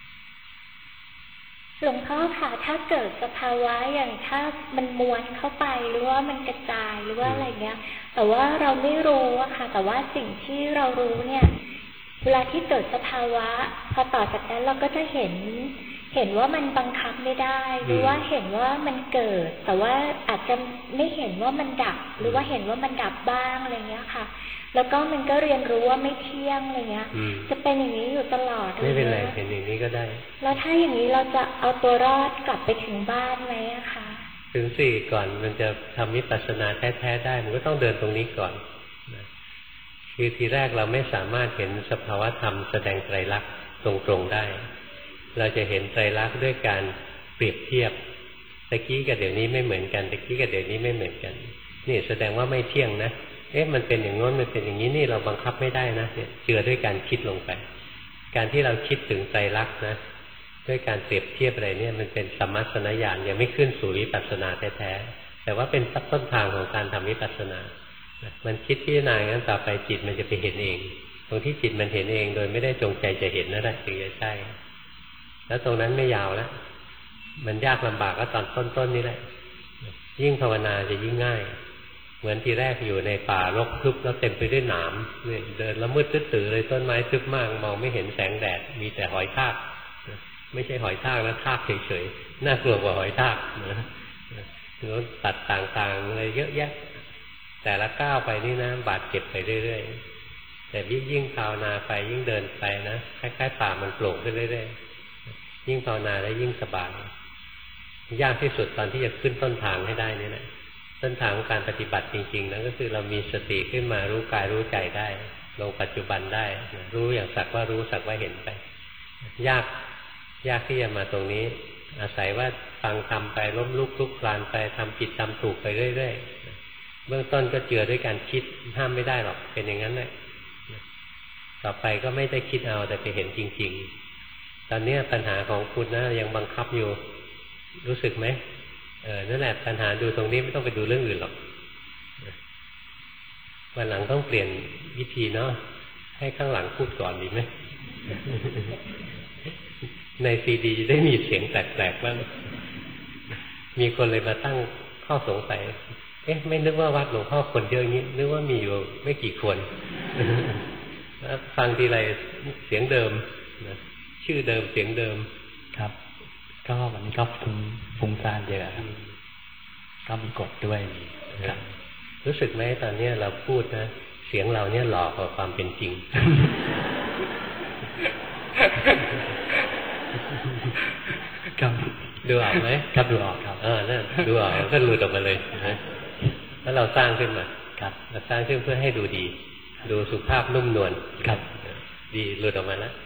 หลวงพ่อค่ะถ้าเกิดสภาวะอย่างถ้ามันม้วนเข้าไปหรือว่ามันกระจายหรือว่าอะไรเงี้ยแต่ว่าเราไม่รู้อะค่ะแต่ว่าสิ่งที่เรารู้เนี่ยเวลาที่เกิดสภาวะพอต่อจากนั้นเราก็จะเห็นเห็นว่ามันบังคับไม่ได้หรือว่าเห็นว่ามันเกิดแต่ว่าอาจจะไม่เห็นว่ามันดับหรือว่าเห็นว่ามันดับบ้างอะไรเงี้ยค่ะแล้วก็มันก็เรียนรู้ว่าไม่เที่ยงอะไรเงี้ยจะเป็นอย่างนี้อยู่ตลอดไม่เป็นไรเป็นอย่างนี้ก็ได้แล้วถ้าอย่างนี้เราจะเอาตัวรอดกลับไปถึงบ้านไหมอะคะถึงสี่ก่อนมันจะทำวิปัสสนาแท้ๆได้มันก็ต้องเดินตรงนี้ก่อนคือทีแรกเราไม่สามารถเห็นสภาวะธรรมแสดงไตรลักษณ์ตรงๆได้เราจะเห็นไตรลักษณ์ด้วยการเปรียบเทียบตะกี้กับเดี๋ยวนี้ไม่เหมือนกันตะกี้กับเดี๋ยวนี้ไม่เหมือนกันนี่แสดงว่าไม่เที่ยงนะเอ๊ะมันเป็นอย่างโน้นมันเป็นอย่างนี้นี่เราบังคับไม่ได้นะเนี่ยเจือด้วยการคิดลงไปการที่เราคิดถึงไตรลักษณ์นะด้วยการเปรียบเทียบอะไรเนี่ยมันเป็นสัมมัสสนญาณยังไม่ขึ้นสู่วิปัสสนาแท้ๆแต่ว่าเป็นต้นทางของการทำวิปัสสนามันคิดพิจารณางั้นต่อไปจิตมันจะไปเห็นเองตรงที่จิตมันเห็นเองโดยไม่ได้จงใจจะเห็นนั่นแหละถึงจะใช่แล้วตรงนั้นไม่ยาวแล้วมันยากลำบากก็ตอนต้นๆนี่แหละยิ่งภาวนาจะยิ่งง่ายเหมือนทีแรกอยู่ในป่ารกทึบแล้วเต็มไปด้วยหนามเนี่ยเดินแล้วมืดตื้อๆเลยต้นไม้ทึบมากมองไม่เห็นแสงแดดมีแต่หอยทากไม่ใช่หอยทากนะทากเฉยๆน่ากลัวกว่าหอยทากนะแล้วตัดต่างๆอะไรเยอะแยะแต่ละก้าวไปนี่นะบาดเจ็บไปเรื่อยๆแต่ยิ่งภาวนาไปยิ่งเดินไปนะคล้ายๆป่ามันโปร่งขึ้นเรื่อยๆยิ่งภาวนาแล้วยิ่งสบายยากที่สุดตอนที่จะขึ้นต้นทางให้ได้นี่แหละต้นทางของการปฏิบัติจริงๆนั่นก็คือเรามีสติขึ้นมารู้กายรู้ใจได้ลงปัจจุบันได้รู้อย่างสักว่ารู้สักว่าเห็นไปยากยากที่จะมาตรงนี้อาศัยว่าฟังทำไปล้มลุกคลุกคลานไปทำผิดทำถูกไปเรื่อยๆเบื้องต้นก็เจือด้วยการคิดห้ามไม่ได้หรอกเป็นอย่างนั้นแหละต่อไปก็ไม่ได้คิดเอาแต่ไปเห็นจริงๆตอนนี้ปัญหาของคุณนะยังบังคับอยู่รู้สึกไหมเออนั่นแหละปัญหาดูตรงนี้ไม่ต้องไปดูเรื่องอื่นหรอกวันหลังต้องเปลี่ยนวิธีเนาะให้ข้างหลังพูดก่อนดีไหม ในซีดีจะได้มีเสียงแปลกๆบ้างมีคนเลยมาตั้งข้อสงสัยเอ๊ะไม่นึกว่าวัดหลวงพ่อคนเยอะอย่างนี้นึกว่ามีอยู่ไม่กี่คน แล้วฟังทีไรเสียงเดิมนะชื่อเดิมเสียงเดิมครับก็วันนี้ก็ฟุ้งฟุ้งซ่านเยอะครับก็มีกฎด้วยครับรู้สึกไหมตอนนี้เราพูดนะเสียงเราเนี่ยหลอกกว่าความเป็นจริงครับดูออกไหมครับดูออกครับเออนั่นดูออกก็หลุดออกมาเลยนะแล้วเราสร้างขึ้นมาครับเราสร้างขึ้นเพื่อให้ดูดีดูสุภาพนุ่มนวลครับดีหลุดออกมาแล้ว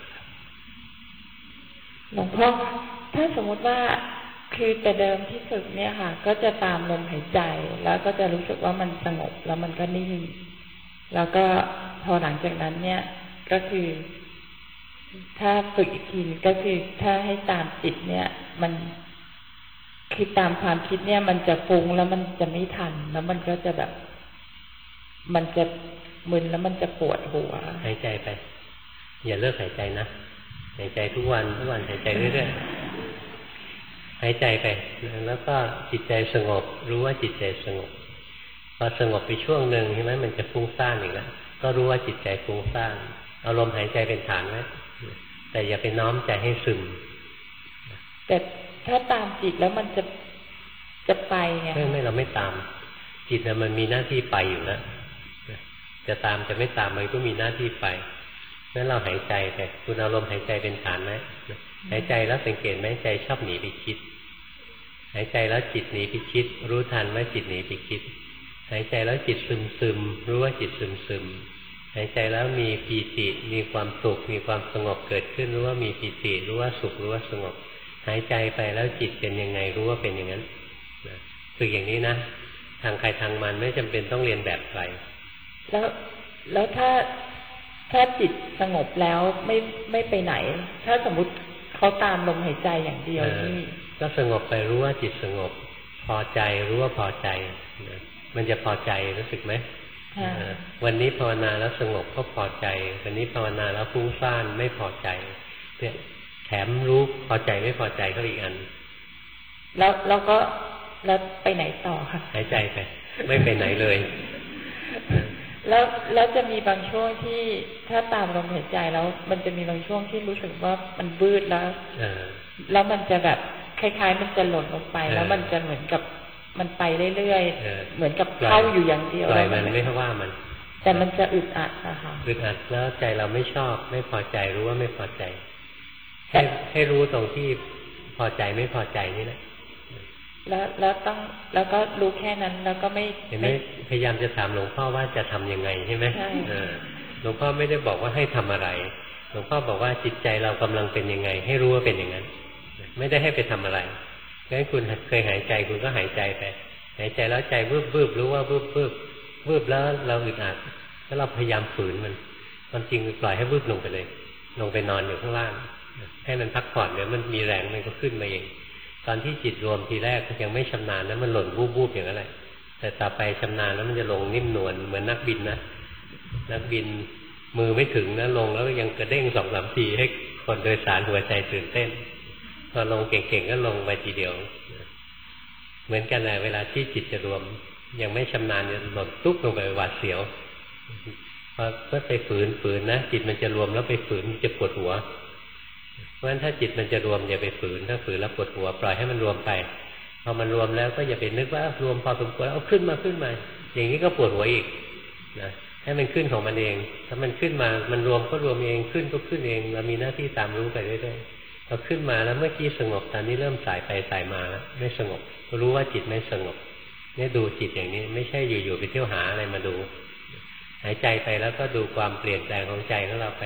หลวงพ่อถ้าสมมติว่าคือแต่เดิมที่ฝึกเนี่ยค่ะก็จะตามลมหายใจแล้วก็จะรู้สึกว่ามันสงบแล้วมันก็นิ่งแล้วก็พอหลังจากนั้นเนี่ยก็คือถ้าฝึกอีกทีก็คือถ้าให้ตามจิตเนี่ยมันคือตามความคิดเนี่ยมันจะฟุ้งแล้วมันจะไม่ทันแล้วมันก็จะแบบมันจะมึนแล้วมันจะปวดหัวหายใจไปอย่าเลิกหายใจนะหายใจทุกวันทุกวันหายใจเรื่อยๆหายใจไปแล้วก็จิตใจสงบรู้ว่าจิตใจสงบพอสงบไปช่วงหนึ่งใช่ไหมมันจะฟุ้งซ่านอีกแล้วก็รู้ว่าจิตใจฟุ้งซ่านเอาลมหายใจเป็นฐานไว้แต่อย่าไปน้อมใจให้ซึมแต่ถ้าตามจิตแล้วมันจะจะไปไงไม่ไม่เราไม่ตามจิตนะมันมีหน้าที่ไปอยู่แล้วจะตามจะไม่ตามมันก็มีหน้าที่ไปงั้นเราหายใจไปคุณเอาลมหายใจเป็นฐานไหมหายใจแล้วสังเกตไหมใจชอบหนีไปคิดหายใจแล้วจิตหนีไปคิดรู้ทันว่าจิตหนีไปคิดหายใจแล้วจิตซึมซึมรู้ว่าจิตซึมซึมหายใจแล้วมีปีติมีความสุขมีความสงบเกิดขึ้นรู้ว่ามีปีติรู้ว่าสุขรู้ว่าสงบหายใจไปแล้วจิตเป็นยังไงรู้ว่าเป็นอย่างนั้นฝึกอย่างนี้นะทางใครทางมันไม่จำเป็นต้องเรียนแบบใครแล้วแล้วถ้าถ้าจิตสงบแล้วไม่ไม่ไปไหนถ้าสมมุติเขาตามลมหายใจอย่างเดียวนี่ก็สงบไปรู้ว่าจิตสงบพอใจรู้ว่าพอใจมันจะพอใจรู้สึกไหมวันนี้ภาวนาแล้วสงบก็พอใจวันนี้ภาวนาแล้วฟุ้งซ่านไม่พอใจเนี่ยแถมรู้พอใจไม่พอใจก็อีกอันแล้วแล้วก็แล้วไปไหนต่อคะหายใจไปไม่ไปไหนเลยแล้วแล้วจะมีบางช่วงที่ถ้าตามลมหายใจแล้วมันจะมีบางช่วงที่รู้สึกว่ามันวืดแล้วแล้วมันจะแบบคล้ายๆมันจะหล่นลงไปแล้วมันจะเหมือนกับมันไปเรื่อยๆเหมือนกับเข้าอยู่อย่างเดียวปล่อยมันไม่ว่ามันแต่มันจะอึดอัดนะคะอึดอัดแล้วใจเราไม่ชอบไม่พอใจรู้ว่าไม่พอใจให้ให้รู้ตรงที่พอใจไม่พอใจนี่แหละแล้วแล้วต้องแล้วก็รู้แค่นั้นแล้วก็ไม่เห็นไหมพยายามจะถามหลวงพ่อว่าจะทํำยังไงใช่ไหมหลวงพ่อไม่ได้บอกว่าให้ทำอะไรหลวงพ่อบอกว่าจิตใจเรากำลังเป็นยังไงให้รู้ว่าเป็นอย่างนั้นไม่ได้ให้ไปทำอะไรงั้นคุณเคยหายใจคุณก็หายใจไปหายใจแล้วใจวืบวืบรู้ว่าวืบวืบวืบแล้วเราอึดอัดแล้วเราพยายามฝืนมันความจริงปล่อยให้วืบลงไปเลยลงไปนอนอยู่ข้างล่างให้มันพักผ่อนเดี๋ยวมันมีแรงมันก็ขึ้นมาเองตอนที่จิตรวมทีแรกยังไม่ชำนาญแล้วมันหล่นวูบวูบอย่างนั้นแหละแต่ต่อไปชำนาญแล้วมันจะลงนิ่มนวลเหมือนนักบินนะนักบินมือไม่ถึงนะลงแล้วยังกระเด้งสองสามทีให้คนโดยสารหัวใจตื่นเต้นพอลงเก่งๆก็ลงไปทีเดียวเหมือนกันเลยเวลาที่จิตจะรวมยังไม่ชำนาญจะหล่นตุ๊บลงไปหวาดเสียวพอก็ไปฝืนฝืนนะจิตมันจะรวมแล้วไปฝืนมันจะปวดหัวเพราะฉะนั้นถ้าจิตมันจะรวมอย่าไปฝืนถ้าฝืนแล้วปวดหัวปล่อยให้มันรวมไปพอมันรวมแล้วก็อย่าไปนึกว่ารวมพอสมควรเอาขึ้นมาขึ้นมาอย่างนี้ก็ปวดหัวอีกนะให้มันขึ้นของมันเองถ้ามันขึ้นมามันรวมก็รวมเองขึ้นก็ขึ้นเองเรามีหน้าที่ตามรู้ไปเรื่อยๆพอขึ้นมาแล้วเมื่อกี้สงบตอนนี้เริ่มสายไปสายมาแล้วไม่สงบรู้ว่าจิตไม่สงบเนี่ยดูจิตอย่างนี้ไม่ใช่อยู่ๆไปเที่ยวหาอะไรมาดูหายใจไปแล้วก็ดูความเปลี่ยนแปลงของใจของเราไป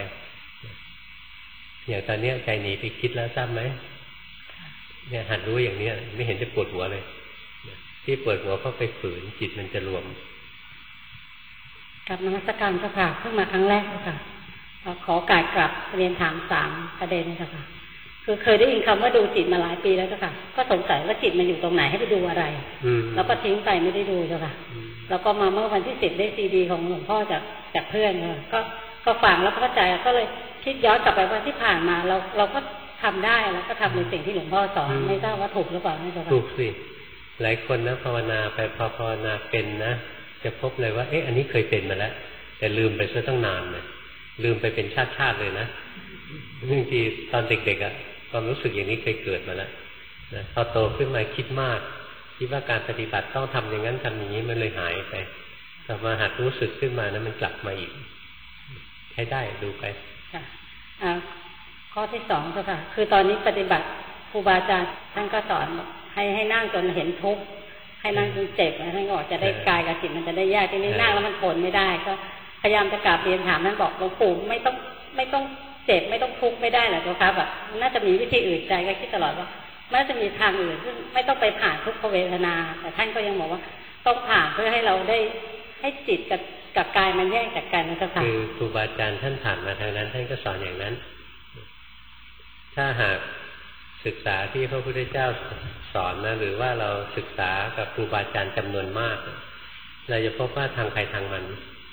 อย่างตอนนี้ใจหนีไปคิดแล้วทราบไหมเนี่ยหัดรู้อย่างนี้ไม่เห็นจะปวดหัวเลยที่ปวดหัวเพราะไปฝืนจิตมันจะรวมกับนมัสการเจ้าค่ะเพิ่งมาครั้งแรกเจ้าค่ะขอกราบกลับเรียนถามสามประเด็นเจ้าค่ะคือเคยได้ยินคำว่าดูจิตมาหลายปีแล้วเจ้าค่ะก็สงสัยว่าจิตมันอยู่ตรงไหนให้ไปดูอะไรแล้วก็ทิ้งไปไม่ได้ดูเจ้าค่ะแล้วก็มาเมื่อวันที่สิบได้ซีดีของหลวงพ่อจากจากเพื่อนก็ก็ฟังแล้วก็เข้าใจก็เลยคิดย้อนกลับไปว่าที่ผ่านมาเราเราก็ทำได้แล้วก็ทำในสิ่งที่หลวงพ่อสอนไม่ทราบว่าถูกหรือเปล่าไม่เจ้าค่ะถูกสิหลายคนนะภาวนาไปพอภาวนาเป็นนะจะพบเลยว่าเอ๊ะอันนี้เคยเป็นมาแล้วแต่ลืมไปซะตั้งนานเลยลืมไปเป็นชาติๆเลยนะบางทีตอนเด็กๆอ่ะความรู้สึกอย่างนี้เคยเกิดมาแล้วนะพอโตขึ้นมาคิดมากคิดว่าการปฏิบัติต้องทำอย่างนั้นทำอย่างนี้มันเลยหายไปต่อมาหัดรู้สึกขึ้นมานะมันกลับมาอีกใช้ได้ดูไปค่ะอ่าข้อที่สองเจ้าค่ะคือตอนนี้ปฏิบัติครูบาอาจารย์ท่านก็สอนให้ให้นั่งจนเห็นทุกข์ให้นั่งจนเจ็บนะท่านบอกจะได้กายกับจิตมันจะได้แยกที่นี่นั่งแล้วมันทนไม่ได้ก็พยายามจะกราบเรียนถามท่านบอกหลวงปู่ไม่ต้องไม่ต้องเจ็บไม่ต้องทุกข์ไม่ได้หรอกเจ้าค่ะแบบน่าจะมีวิธีอื่นใจก็คิดตลอดว่าน่าจะมีทางอื่นซึ่งไม่ต้องไปผ่านทุกขเวทนาแต่ท่านก็ยังบอกว่าต้องผ่านเพื่อให้เราได้ให้จิตกับกับกายมันแยกจากกันนะเจ้าค่ะคือครูบาอาจารย์ท่านผ่านมาทางนั้นท่านก็สอนอย่างนั้นถ้าหากศึกษาที่พระพุทธเจ้าสอนนะหรือว่าเราศึกษากับครูบาอาจารย์จำนวนมากเราจะพบว่าทางใครทางมัน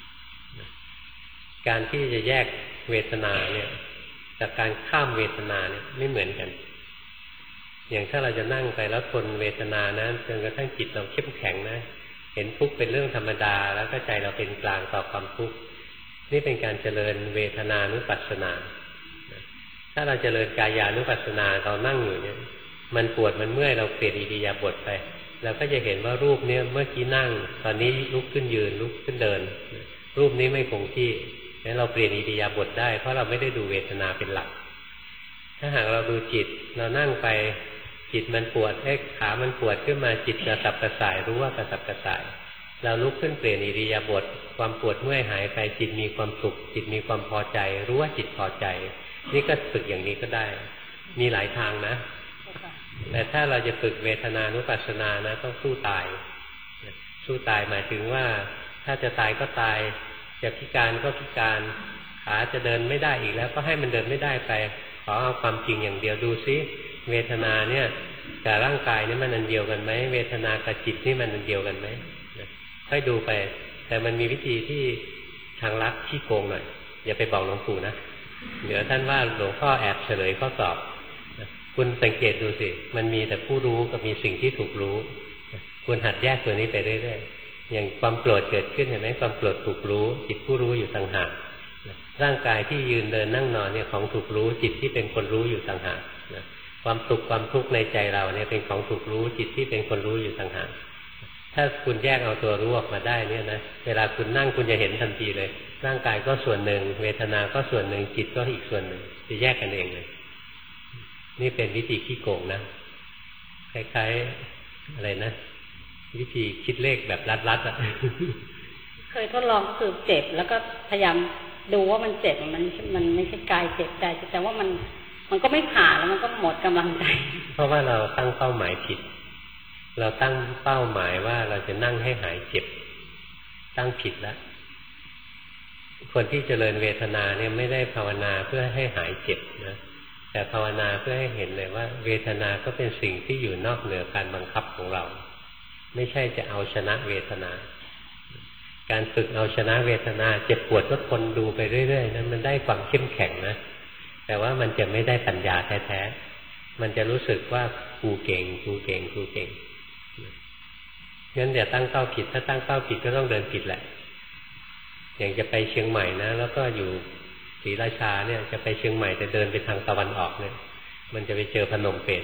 การที่จะแยกเวทนาเนี่ยกับการข้ามเวทนาเนี่ยไม่เหมือนกันอย่างถ้าเราจะนั่งไปแล้วทนเวทนานะจนกระทั่งจิตเราเข้มแข็งนะเห็นทุกข์เป็นเรื่องธรรมดาแล้วก็ใจเราเป็นกลางต่อความทุกข์นี่เป็นการเจริญเวทนานุปัสสนาถ้าเราเจริญกายานุปัสสนาเรานั่งอยู่เนี่ยมันปวดมันเมื่อยเราเปลี่ยนอิริยาบถไปเราก็จะเห็นว่ารูปเนี่ยเมื่อกี้นั่งตอนนี้ลุกขึ้นยืนลุกขึ้นเดินรูปนี้ไม่คงที่งั้นเราเปลี่ยนอิริยาบถได้เพราะเราไม่ได้ดูเวทนาเป็นหลักถ้าหากเราดูจิตเรานั่งไปจิตมันปวดเอ๊ะขามันปวดขึ้นมาจิตกระสับกระส่ายรู้ว่ากระสับกระส่ายเราลุกขึ้นเปลี่ยนอิริยาบถความปวดเมื่อยหายไปจิตมีความสุขจิตมีความพอใจรู้ว่าจิตพอใจนี่ก็ฝึกอย่างนี้ก็ได้มีหลายทางนะแต่ถ้าเราจะฝึกเวทนานุปัสสนานะต้องสู้ตายสู้ตายหมายถึงว่าถ้าจะตายก็ตายจะพิการก็พิการขาจะเดินไม่ได้อีกแล้วก็ให้มันเดินไม่ได้ไปขอเอาความจริงอย่างเดียวดูซิเวทนาเนี่ยกับร่างกายนี่มันอันเดียวกันไหมเวทนากับจิตนี่มันอันเดียวกันไหมค่อยดูไปแต่มันมีวิธีที่ทางลัดขี้โกงหน่อยอย่าไปบอกหลวงปู่นะเดี๋ยวท่านว่าหลวงพ่อแอบเฉลยข้อสอบคุณสังเกตดูสิมันมีแต่ผู้รู้กับมีสิ่งที่ถูกรู้คุณหัดแยกตัวนี้ไปเรื่อยๆอย่างความโกรธเกิดขึ้นเห็นไหมความโกรธถูกรู้จิตผู้รู้อยู่ต่างหากร่างกายที่ยืนเดินนั่งนอนเนี่ยของถูกรู้จิตที่เป็นคนรู้อยู่ต่างหากความสุขความทุกข์ในใจเราเนี่ยเป็นของถูกรู้จิตที่เป็นคนรู้อยู่ต่างหากถ้าคุณแยกเอาตัวรู้ออกมาได้เนี่ยนะเวลาคุณนั่งคุณจะเห็นทันทีเลยร่างกายก็ส่วนหนึ่งเวทนาก็ส่วนหนึ่งจิตก็อีกส่วนหนึ่งจะแยกกันเองเลยนี่เป็นวิธีขี้โกงนะคล้ายๆอะไรนะวิธีคิดเลขแบบลัดๆอ่ะเคยทดลองก็คือเจ็บแล้วก็พยายามดูว่ามันเจ็บมันมันไม่ใช่กายเจ็บใจแต่ว่ามันมันก็ไม่ผ่านแล้วมันก็หมดกำลังใจเพราะว่าเราตั้งเป้าหมายผิดเราตั้งเป้าหมายว่าเราจะนั่งให้หายเจ็บตั้งผิดแล้วคนที่เจริญเวทนาเนี่ยไม่ได้ภาวนาเพื่อให้หายเจ็บนะแต่ภาวนาเพื่อให้เห็นเลยว่าเวทนาก็เป็นสิ่งที่อยู่นอกเหนือการบังคับของเราไม่ใช่จะเอาชนะเวทนาการฝึกเอาชนะเวทนาเจ็บปวดก็ทนดูไปเรื่อยๆนั้นมันได้ความเข้มแข็งนะแต่ว่ามันจะไม่ได้ปัญญาแท้ๆมันจะรู้สึกว่ากูเก่งกูเก่งกูเก่งงั้นอย่าตั้งเป้าผิดถ้าตั้งเป้าผิดก็ต้องเดินผิดแหละอย่างจะไปเชียงใหม่นะแล้วก็อยู่ศรีราชาเนี่ยจะไปเชียงใหม่แต่เดินไปทางตะวันออกเนี่ยมันจะไปเจอพนมเปญ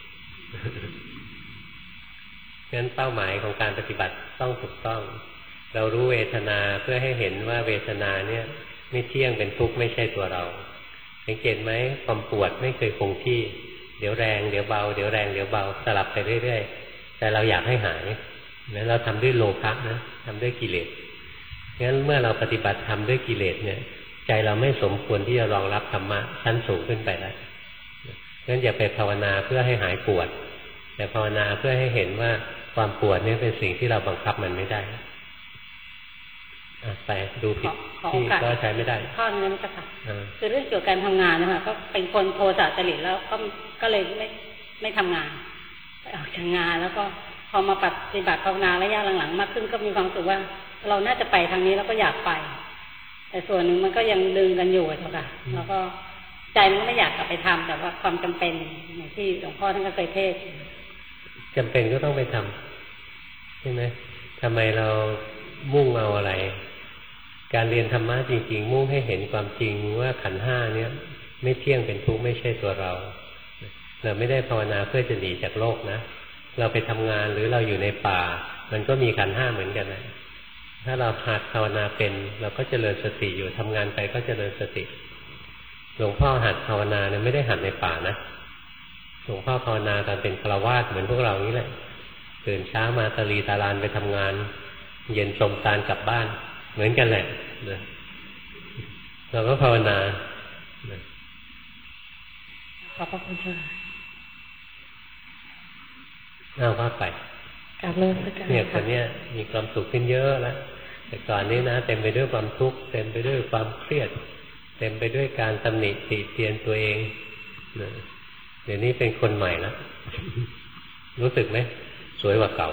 งั้นเป้าหมายของการปฏิบัติต้องถูกต้องเรารู้เวทนาเพื่อให้เห็นว่าเวทนาเนี่ยไม่เที่ยงเป็นทุกข์ไม่ใช่ตัวเราสังเกตไหมความปวดไม่เคยคงที่เดี๋ยวแรงเดี๋ยวเบาเดี๋ยวแรงเดี๋ยวเบาสลับไปเรื่อยๆแต่เราอยากให้หายนั้นเราทำด้วยโลภะนะทำด้วยกิเลสงั้นเมื่อเราปฏิบัติทำด้วยกิเลสเนี่ยใจเราไม่สมควรที่จะรองรับธรรมะชั้นสูงขึ้นไปแล้วงั้นอย่าไปภาวนาเพื่อให้หายปวดแต่ภาวนาเพื่อให้เห็นว่าความปวดนี่เป็นสิ่งที่เราบังคับมันไม่ได้ไปดูผิดที่ก็ใช้ไม่ได้ข้อนึงก็ค่ะคือเรื่องเกี่ยวกับการทำงานนะคะก็เป็นคนโทสะจริตแล้วก็ก็เลยไม่ไม่ทำงานไปออกจากงานแล้วก็พอมาปฏิบัติภาวนาระยะหลังๆมากขึ้นก็มีความรู้สึกว่าเราน่าจะไปทางนี้แล้วก็อยากไปแต่ส่วนหนึ่งมันก็ยังดึงกันอยู่อะค่ะแล้วก็ใจมันก็ไม่อยากกลับไปทำแต่ว่าความจำเป็นอย่างที่หลวงพ่อท่านก็เคยเทศจำเป็นก็ต้องไปทำใช่ไหมทำไมเรามุ่งเอาอะไรการเรียนธรรมะจริงๆมุ่งให้เห็นความจริงว่าขันธ์ห้าเนี้ยไม่เที่ยงเป็นทุกข์ไม่ใช่ตัวเราเราไม่ได้ภาวนาเพื่อจะหนีจากโลกนะเราไปทำงานหรือเราอยู่ในป่ามันก็มีขันธ์ห้าเหมือนกันนะถ้าเราหัดภาวนาเป็นเราก็เจริญสติอยู่ทำงานไปก็เจริญสติหลวงพ่อหัดภาวนาเนี่ยไม่ได้หัดในป่านะหลวงพ่อภาวนาตอนเป็นฆราวาสเหมือนพวกเรานี้แหละตื่นเช้ามาตะลีตะลานไปทำงานเย็นสมตาลกลับบ้านเหมือนกันแหละนะเราก็ภาวนาขอบพระคุณค่ะเอาว่าไปการเลิกสักการเนี่ยคนเนี้ยมีความสุขขึ้นเยอะแล้วแต่ก่อนนี้นะเต็มไปด้วยความทุกข์เต็มไปด้วยความเครียดเต็มไปด้วยการตำหนิติเตียนตัวเองนะเดี๋ยวนี้เป็นคนใหม่แล้วรู้สึกไหมสวยกว่าเก่า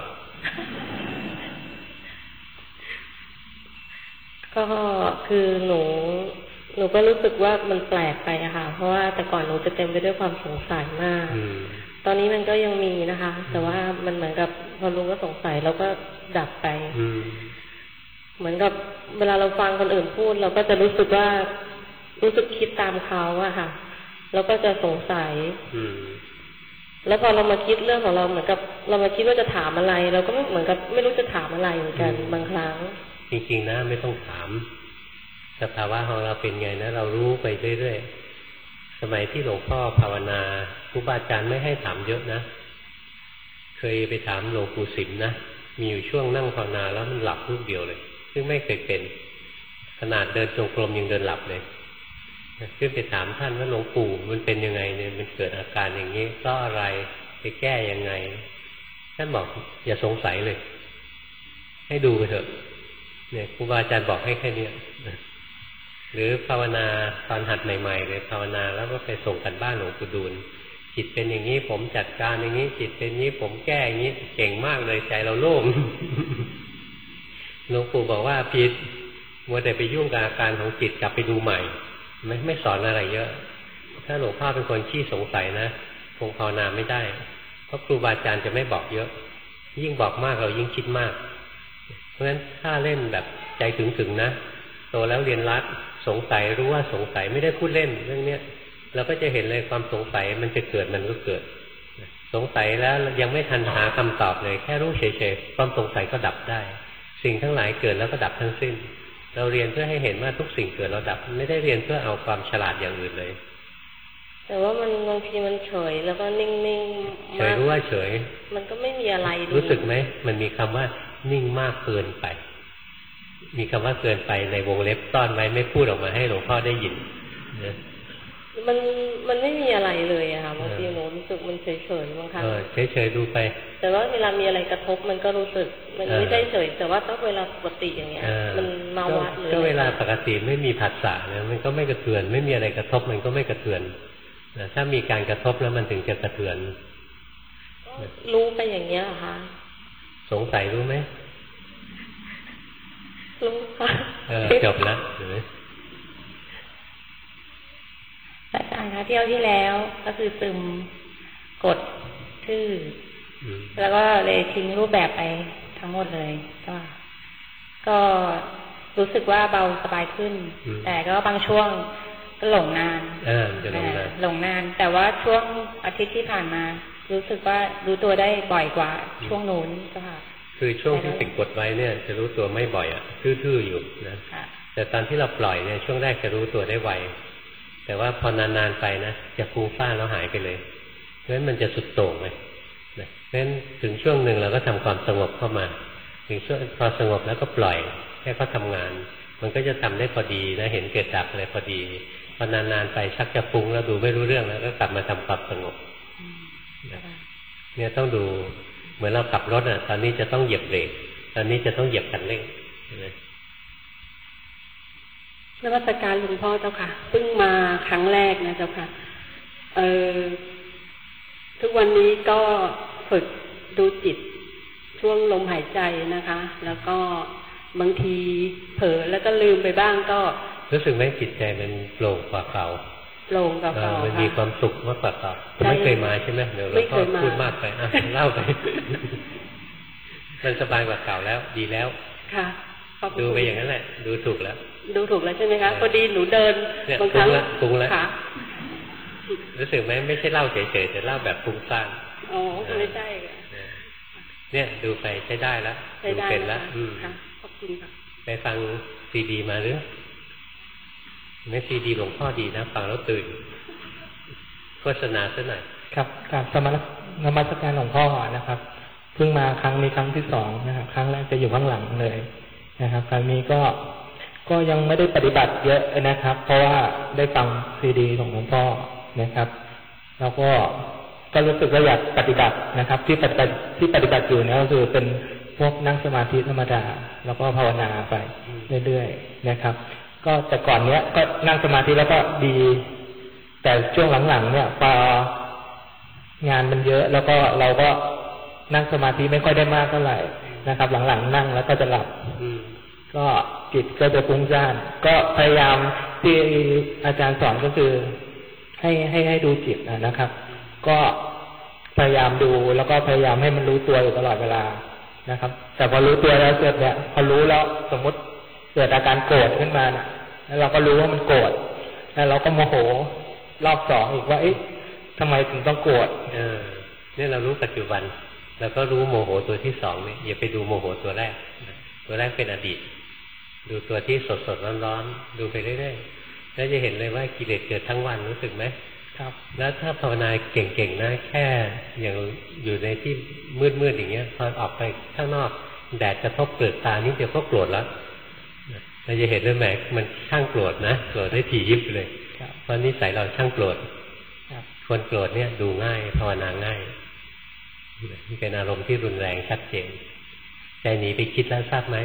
ก็คือหนูหนูก็รู้สึกว่ามันแปลกไปอะค่ะเพราะว่าแต่ก่อนหนูจะเต็มไปด้วยความสงสัยมากตอนนี้มันก็ยังมีนะคะแต่ว่ามันเหมือนกับพอรู้ว่าสงสัยเราก็ดับไปเหมือนกับเวลาเราฟังคนอื่นพูดเราก็จะรู้สึกว่ารู้สึกคิดตามเขาอะค่ะเราก็จะสงสัยแล้วพอเรามาคิดเรื่องของเราเหมือนกับเรามาคิดว่าจะถามอะไรเราก็เหมือนกับไม่รู้จะถามอะไรเหมือนกันบางครั้งจริงๆนะไม่ต้องถามสภาวะของเราเป็นไงนะเรารู้ไปเรื่อยๆสมัยที่หลวงพ่อภาวนาครูบาอาจารย์ไม่ให้ถามเยอะนะเคยไปถามหลวงปู่สิมนะมีอยู่ช่วงนั่งภาวนาแล้วมันหลับรูปเดียวเลยซึ่งไม่เคยเป็นขนาดเดินจงกรมยังเดินหลับเลยขึ้นไปถามท่านว่าหลวงปู่มันเป็นยังไงเนี่ยมันเกิดอาการอย่างนี้เพราะอะไรไปแก้ยังไงท่านบอกอย่าสงสัยเลยให้ดูไปเถอะเนี่ยครูบาอาจารย์บอกให้แค่นี้หรือภาวนาตอนหัดใหม่ๆเลยภาวนาแล้วก็ไปส่งกันบ้านหลวงปู่ดูลจิตเป็นอย่างนี้ผมจัดการอย่างนี้จิตเป็นอย่างนี้ผมแก้อย่างนี้เก่งมากเลยใจเราโล่งหลวงปู่บอกว่าผิดมัวแต่ไปยุ่งกับอาการของจิตกลับไปดูใหม่ไม่ไม่สอนอะไรเยอะถ้าหลวงพ่อเป็นคนขี้สงสัยนะคงภาวนาไม่ได้เพราะครูบาอาจารย์จะไม่บอกเยอะยิ่งบอกมากเรายิ่งคิดมากเพราะฉะนั้นถ้าเล่นแบบใจถึงๆนะโตแล้วเรียนรัดสงสัยรู้ว่าสงสัยไม่ได้พูดเล่นเรื่องเนี้ยเราก็จะเห็นเลยความสงสัยมันจะเกิดมันก็เกิดสงสัยแล้วยังไม่ทันหาคำตอบเลยแค่รู้เฉยๆความสงสัยก็ดับได้สิ่งทั้งหลายเกิดแล้วก็ดับทั้งสิ้นเราเรียนเพื่อให้เห็นว่าทุกสิ่งเกิดแล้วดับไม่ได้เรียนเพื่อเอาความฉลาดอย่างอื่นเลยแต่ว่ามันบางทีมันเฉยแล้วก็นิ่งๆเฉยรู้ว่าเฉยมันก็ไม่มีอะไรรู้สึกไหมมันมีคำว่านิ่งมากเกินไปมีคำว่าเกินไปในวงเล็บต้อนไว้ไม่พูดออกมาให้หลวงพ่อได้ยินนะมันมันไม่มีอะไรเลยอะค่ะบางทีหนูรู้สึกมันเฉยเฉยบางครั้งเฉยเฉยดูไปแต่ว่าเวลามีอะไรกระทบมันก็รู้สึกมันไม่ได้เฉยแต่ว่าถ้าเวลาปกติอย่างเงี้ยมันมาวัดเลยก็เวลาปกติไม่มีผัสสะนะมันก็ไม่กระเทือนไม่มีอะไรกระทบมันก็ไม่กระเทือนถ้ามีการกระทบแล้วมันถึงจะกระเทือนรู้ไปอย่างเงี้ยเหรอคะสงสัยรู้ไหมรู้ค่ะจบแล้วเห็นไหมอาจารย์คะเที่ยวที่แล้วก็คือซึมกดชื่อแล้วก็เลยทิ้งรูปแบบไปทั้งหมดเลยก็ก็รู้สึกว่าเบาสบายขึ้นแต่ก็บางช่วงก็หลงนานหลงนานแต่ว่าช่วงอาทิตย์ที่ผ่านมารู้สึกว่ารู้ตัวได้บ่อยกว่าช่วงนู้นก็ค่ะคือช่วงที่ติดกดไว้เนี่ยจะรู้ตัวไม่บ่อยอ่ะทื่อๆอยู่นะแต่ตอนที่เราปล่อยเนี่ยช่วงแรกจะรู้ตัวได้ไวแต่ว่าพอนานๆไปนะจะฟุ้งซ่านแล้วหายไปเลยเพราะฉะนั้นมันจะสุดโต่งเลยนะเพราะฉะนั้นถึงช่วงหนึ่งเราก็ทำความสงบเข้ามาถึงช่วงพอสงบแล้วก็ปล่อยให้เขาทำงานมันก็จะทำได้พอดีนะเห็นเกิดดับอะไรพอดีพอนานๆไปชักจะฟุ้งแล้วดูไม่รู้เรื่องแล้วก็กลับมาทำความสงบเนี่ยต้องดูเหมือนเราขับรถอ่ะตอนนี้จะต้องเหยียบเบรกตอนนี้จะต้องเหยียบคันเร่งนมัสการหลวงพ่อเจ้าค่ะเพิ่งมาครั้งแรกนะเจ้าค่ะเออทุกวันนี้ก็ฝึกดูจิตช่วงลมหายใจนะคะแล้วก็บางทีเผลอแล้วก็ลืมไปบ้างก็รู้สึกไหมจิตใจมันโปร่งกว่าเก่าโปร่งกว่าเก่ามันมีความสุขมากกว่าเก่าคุณไม่เคยมาใช่ไหมเดี๋ยวเราก็พูดมากไปอ่ะเล่าไปมันสบายกว่าเก่าแล้วดีแล้วค่ะดูไปอย่างนั้นแหละดูถูกแล้วดูถูกแล้วใช่ไหมคะพอดีหนูเดินบางครั้งปรุงแล้วรู้สึกไหมไม่ใช่เล่าเฉยๆแต่เล่าแบบปรุงสร้างอ๋อไม่ใช่เนี่ยดูไปใช้ได้แล้วดูเป็นแล้วอืมขอบคุณค่ะไปฟังซีดีมาหรือไม่ซีดีหลวงพ่อดีนะฟังแล้วตื่นโฆษณาซะหน่อยครับกับสมัครนมัสการหลวงพ่อนะครับเพิ่งมาครั้งนี้ครั้งที่สองนะครับครั้งแรกจะอยู่ข้างหลังเลยนะครับครั้งนี้ก็ก็ยังไม่ได้ปฏิบัติเยอะนะครับเพราะว่าได้ฟังซีดีของหลวงพ่อนะครับแล้วก็ก็รู้สึกว่าอยากปฏิบัตินะครับที่ปฏิบัติที่ปฏิบัติอยู่เนี่ยก็คือเป็นพวกนั่งสมาธิธรรมดาแล้วก็ภาวนาไปเรื่อยๆนะครับก็แต่ก่อนเนี้ยก็นั่งสมาธิแล้วก็ดีแต่ช่วงหลังๆเนี่ยพองานมันเยอะแล้วก็เราก็นั่งสมาธิไม่ค่อยได้มากเท่าไหร่นะครับหลังๆนั่งแล้วก็จะหลับก็จิตก็จะฟุ้งซ่านก็พยายามที่อาจารย์สอนก็คือให้ให้ให้ดูจิตนะครับก็พยายามดูแล้วก็พยายามให้มันรู้ตัวอยู่ตลอดเวลานะครับแต่พอรู้ตัวแล้วเกิดเนี่ยพอรู้แล้วสมมติเกิดอาการโกรธขึ้นมาเนี่ยแล้วเราก็รู้ว่ามันโกรธแล้วเราก็โมโหรอบสองอีกว่าเอ๊ะทำไมถึงต้องโกรธเออเนี่ยเรารู้ปัจจุบันแล้วก็รู้โมโหตัวที่สองเนี่ยอย่าไปดูโมโหตัวแรกตัวแรกเป็นอดีตดูตัวที่สดสดร้อนๆดูไปเรื่อยๆแล้วจะเห็นเลยว่ากิเลสเกิดทั้งวันรู้สึกไหมครับแล้วถ้าภาวนาเก่งๆนะแค่อย่างอยู่ในที่มืดๆอย่างเงี้ยพอออกไปข้างนอกแดดกระทบเปลือกตานี่เดี๋ยวก็โกรธแล้วเราจะเห็นเลยแหมมันช่างโกรธนะโกรธได้ถี่ยิบเลยเพราะนิสัยเราช่างโกรธคนโกรธเนี่ยดูง่ายภาวนาง่ายนี่เป็นอารมณ์ที่รุนแรงชัดเจนใจหนีไปคิดแล้วทราบไหม